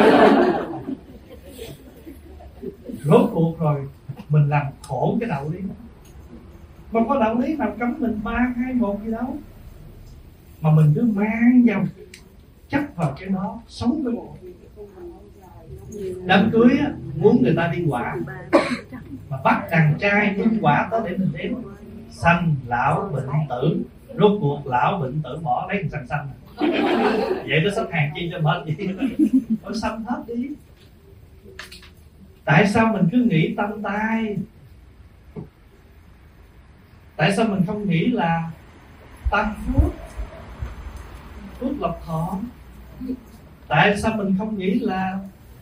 Rốt cuộc rồi mình làm khổ cái đạo lý. Mà có đạo lý nào cấm mình 3, 2, 1 gì đâu, mà mình cứ mang vào chấp vào cái đó, sống với bộ. Đám cưới á, muốn người ta đi quả, mà bắt đàn trai bưng quả tới để mình đếm. Sanh lão bệnh tử, rốt cuộc lão bệnh tử bỏ lấy xanh xanh. Vậy nó xếp hàng chi cho mệt vậy? Thôi xanh hết đi. Tại sao mình cứ nghĩ tâm tai? Tại sao mình không nghĩ là tăng phước, phước lộc thọ? Tại sao mình không nghĩ là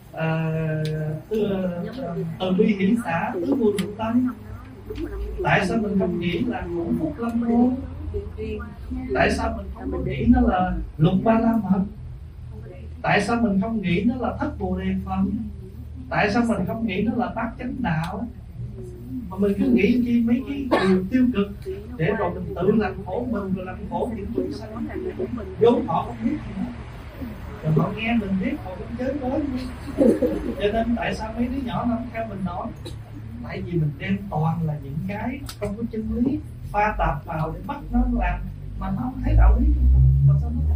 từ bi hiển xả, tứ vô lượng tâm? Tại sao mình không nghĩ là ngũ phúc lâm môn? Tại sao mình không có nghĩ nó là lục ba la mật? Tại sao mình không nghĩ nó là thất bồ đề phần? Tại sao mình không nghĩ nó là bát chánh đạo? Mà mình cứ nghĩ chi mấy cái điều tiêu cực, để rồi mình tự làm khổ mình, rồi làm khổ những chúng sanh. Vốn họ không biết gì hết, rồi họ nghe mình biết họ cũng chới với luôn. Cho nên tại sao mấy đứa nhỏ nó không theo mình nói? Tại vì mình đem toàn là những cái không có chân lý pha tạp vào để bắt nó làm, mà nó không thấy đạo lý. Mà sao nó làm?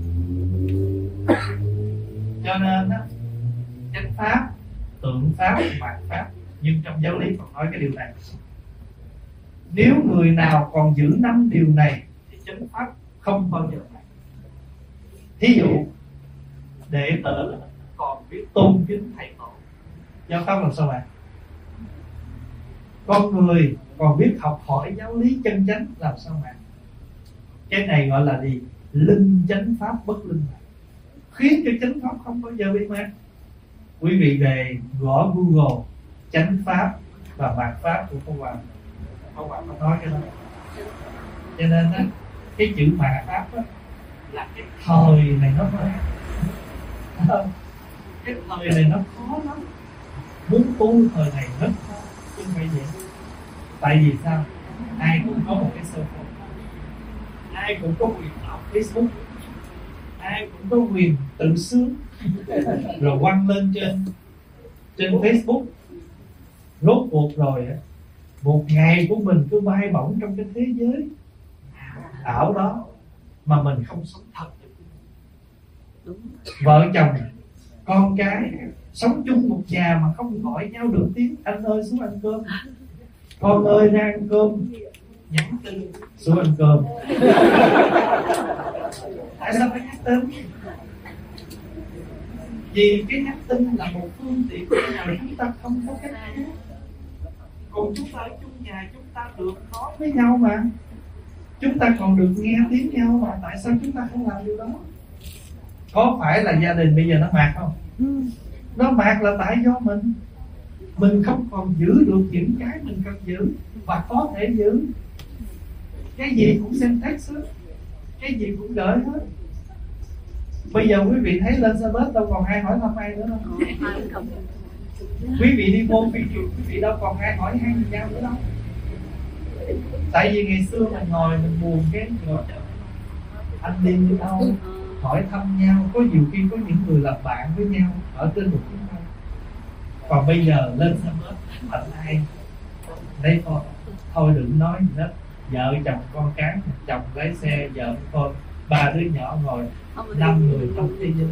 Cho nên á, chánh pháp, tượng pháp, mạt pháp. Nhưng trong giáo lý còn nói cái điều này: nếu người nào còn giữ 5 điều này thì chánh pháp không bao giờ mạt. Thí dụ đệ tử còn biết tôn kính thầy tổ, giáo pháp làm sao mạt? Con người còn biết học hỏi giáo lý chân chánh làm sao mạt? Cái này gọi là gì? Linh chánh pháp bất linh, khiến cho chánh pháp không bao giờ bị mạt. Quý vị về gõ Google chánh pháp và mạt pháp của Pháp Hòa có nói cái đó. Cho nên á, cái chữ mạt pháp á, là cái thời này nó khó. Cái thời này nó khó lắm. Muốn tu thời này rất khó, chứ không phải vậy. Tại vì sao? Ai cũng có một cái sơ phone, ai cũng có quyền tạo Facebook, ai cũng có quyền tự sướng rồi quăng lên trên Facebook. Rốt cuộc rồi á, một ngày của mình cứ bay bổng trong cái thế giới ảo đó, mà mình không sống thật. Vợ chồng, con cái sống chung một nhà mà không gọi nhau được tiếng anh ơi xuống ăn cơm, con ơi ra ăn cơm, nhắn tin xuống ăn cơm. Tại sao phải nhắn tin? Vì cái nhắn tin là một phương tiện mà chúng ta không có cách khác. Còn chúng ta ở chung nhà, chúng ta được nói với nhau mà, chúng ta còn được nghe tiếng nhau mà. Tại sao chúng ta không làm điều đó? Có phải là gia đình bây giờ nó mạt không? Nó mạt là tại do mình không còn giữ được những cái mình cần giữ và có thể giữ. Cái gì cũng xem text, cái gì cũng gửi hết. Bây giờ quý vị thấy lên xe bus đâu còn ai hỏi thăm ai nữa đâu. Quý vị đi vô phi trường, quý vị đâu còn ai hỏi han gì nhau nữa đâu. Tại vì ngày xưa mình ngồi mình buồn cái rồi anh đi đi đâu, hỏi thăm nhau. Có nhiều khi có những người làm bạn với nhau ở trên một chuyến bay. Còn bây giờ lên xe bus thành ai đây con, thôi đừng nói gì hết. Vợ chồng con cái, chồng lái xe, vợ con, ba đứa nhỏ ngồi 5 người trong thế giới.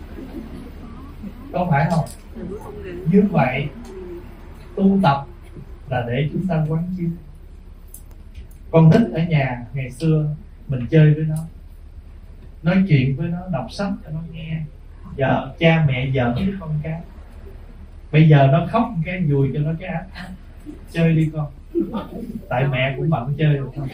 Có phải không? Như vậy tu tập là để chúng ta quán chiếu. Con nít ở nhà ngày xưa mình chơi với nó, nói chuyện với nó, đọc sách cho nó nghe. Giờ cha mẹ giỡn với con cái. Bây giờ nó khóc cái dùi cho nó cái áp. Chơi đi con. Tại mẹ cũng bận chơi rồi không?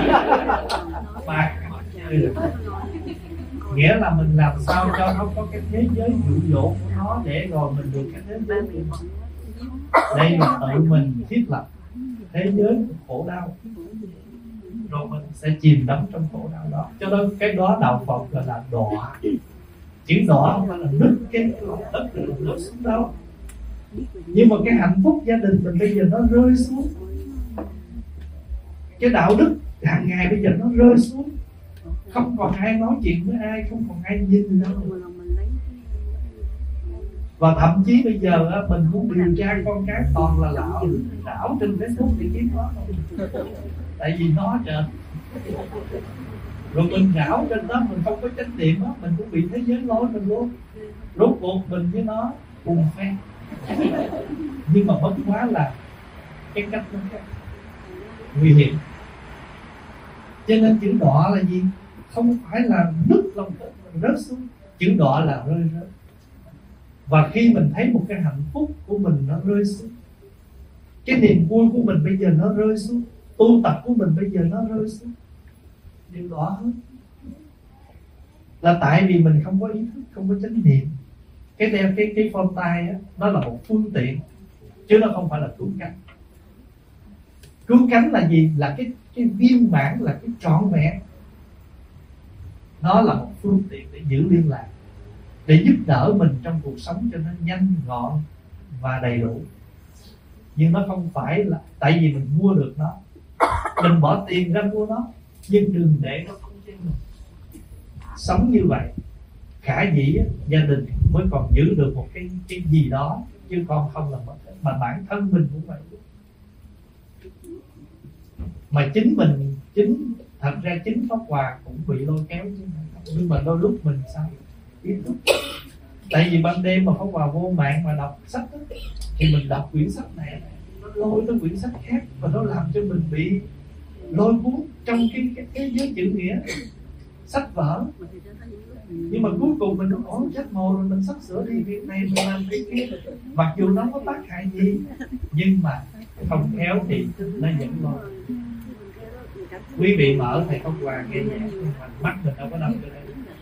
Ba chơi được. Nghĩa là mình làm sao cho nó có cái thế giới dụ dỗ của nó để rồi mình được cái thế giới của nó. Đây là tự mình thiết lập thế giới của khổ đau, rồi mình sẽ chìm đắm trong khổ đau đó. Cho nên cái đó đạo Phật gọi là đọa. Chữ đọa không phải là nứt cái lòng đất là rớt xuống đâu. Nhưng mà cái hạnh phúc gia đình mình bây giờ nó rơi xuống. Cái đạo đức hàng ngày bây giờ nó rơi xuống. Không còn ai nói chuyện với ai, không còn ai nhìn đâu. Và thậm chí bây giờ mình muốn điều tra con cái toàn là đảo trên Facebook để kiếm nó. Tại vì nó trời. Rồi mình rảo trên đó, mình không có chánh niệm đó, mình cũng bị thế giới lối mình luôn. Rốt cuộc mình với nó cùng phe. Nhưng mà bất quá là cái cách nó khác, nguy hiểm. Cho nên chữ đọa là gì? Không phải là nứt lòng đất mình rớt xuống. Chữ đọa là rơi rớt. Và khi mình thấy một cái hạnh phúc của mình nó rơi xuống, cái niềm vui của mình bây giờ nó rơi xuống, tu tập của mình bây giờ nó rơi xuống, điều đọa hết. Là tại vì mình không có ý thức, không có chánh niệm. Cái đeo cái phone tay á, nó là một phương tiện, chứ nó không phải là cứu cánh. Cứu cánh là gì? Là cái viên mãn, là cái trọn vẹn. Nó là một phương tiện để giữ liên lạc, để giúp đỡ mình trong cuộc sống cho nó nhanh gọn và đầy đủ. Nhưng nó không phải là tại vì mình mua được nó, mình bỏ tiền ra mua nó, nhưng đừng để nó không trên mình. Sống như vậy khả dĩ gia đình mới còn giữ được một cái gì đó, chứ còn không là mất. Mà bản thân mình cũng vậy. Mà thật ra chính Pháp Hòa cũng bị lôi kéo chứ. Nhưng mà đôi lúc mình sao ý thức. Tại vì ban đêm mà Pháp Hòa vô mạng mà đọc sách đó, thì mình đọc quyển sách này nó lôi tới quyển sách khác, và nó làm cho mình bị lôi cuốn trong cái thế giới chữ nghĩa, sách vở. Nhưng mà cuối cùng mình nói chết mồ rồi, mình sắp sửa đi việc này, mình làm cái kia, mặc dù nó có tác hại gì, nhưng mà không khéo thì nó vẫn lôi. Quý vị mở thầy Pháp Hòa nghe nhạc, mắt mình đâu có nằm cho đây.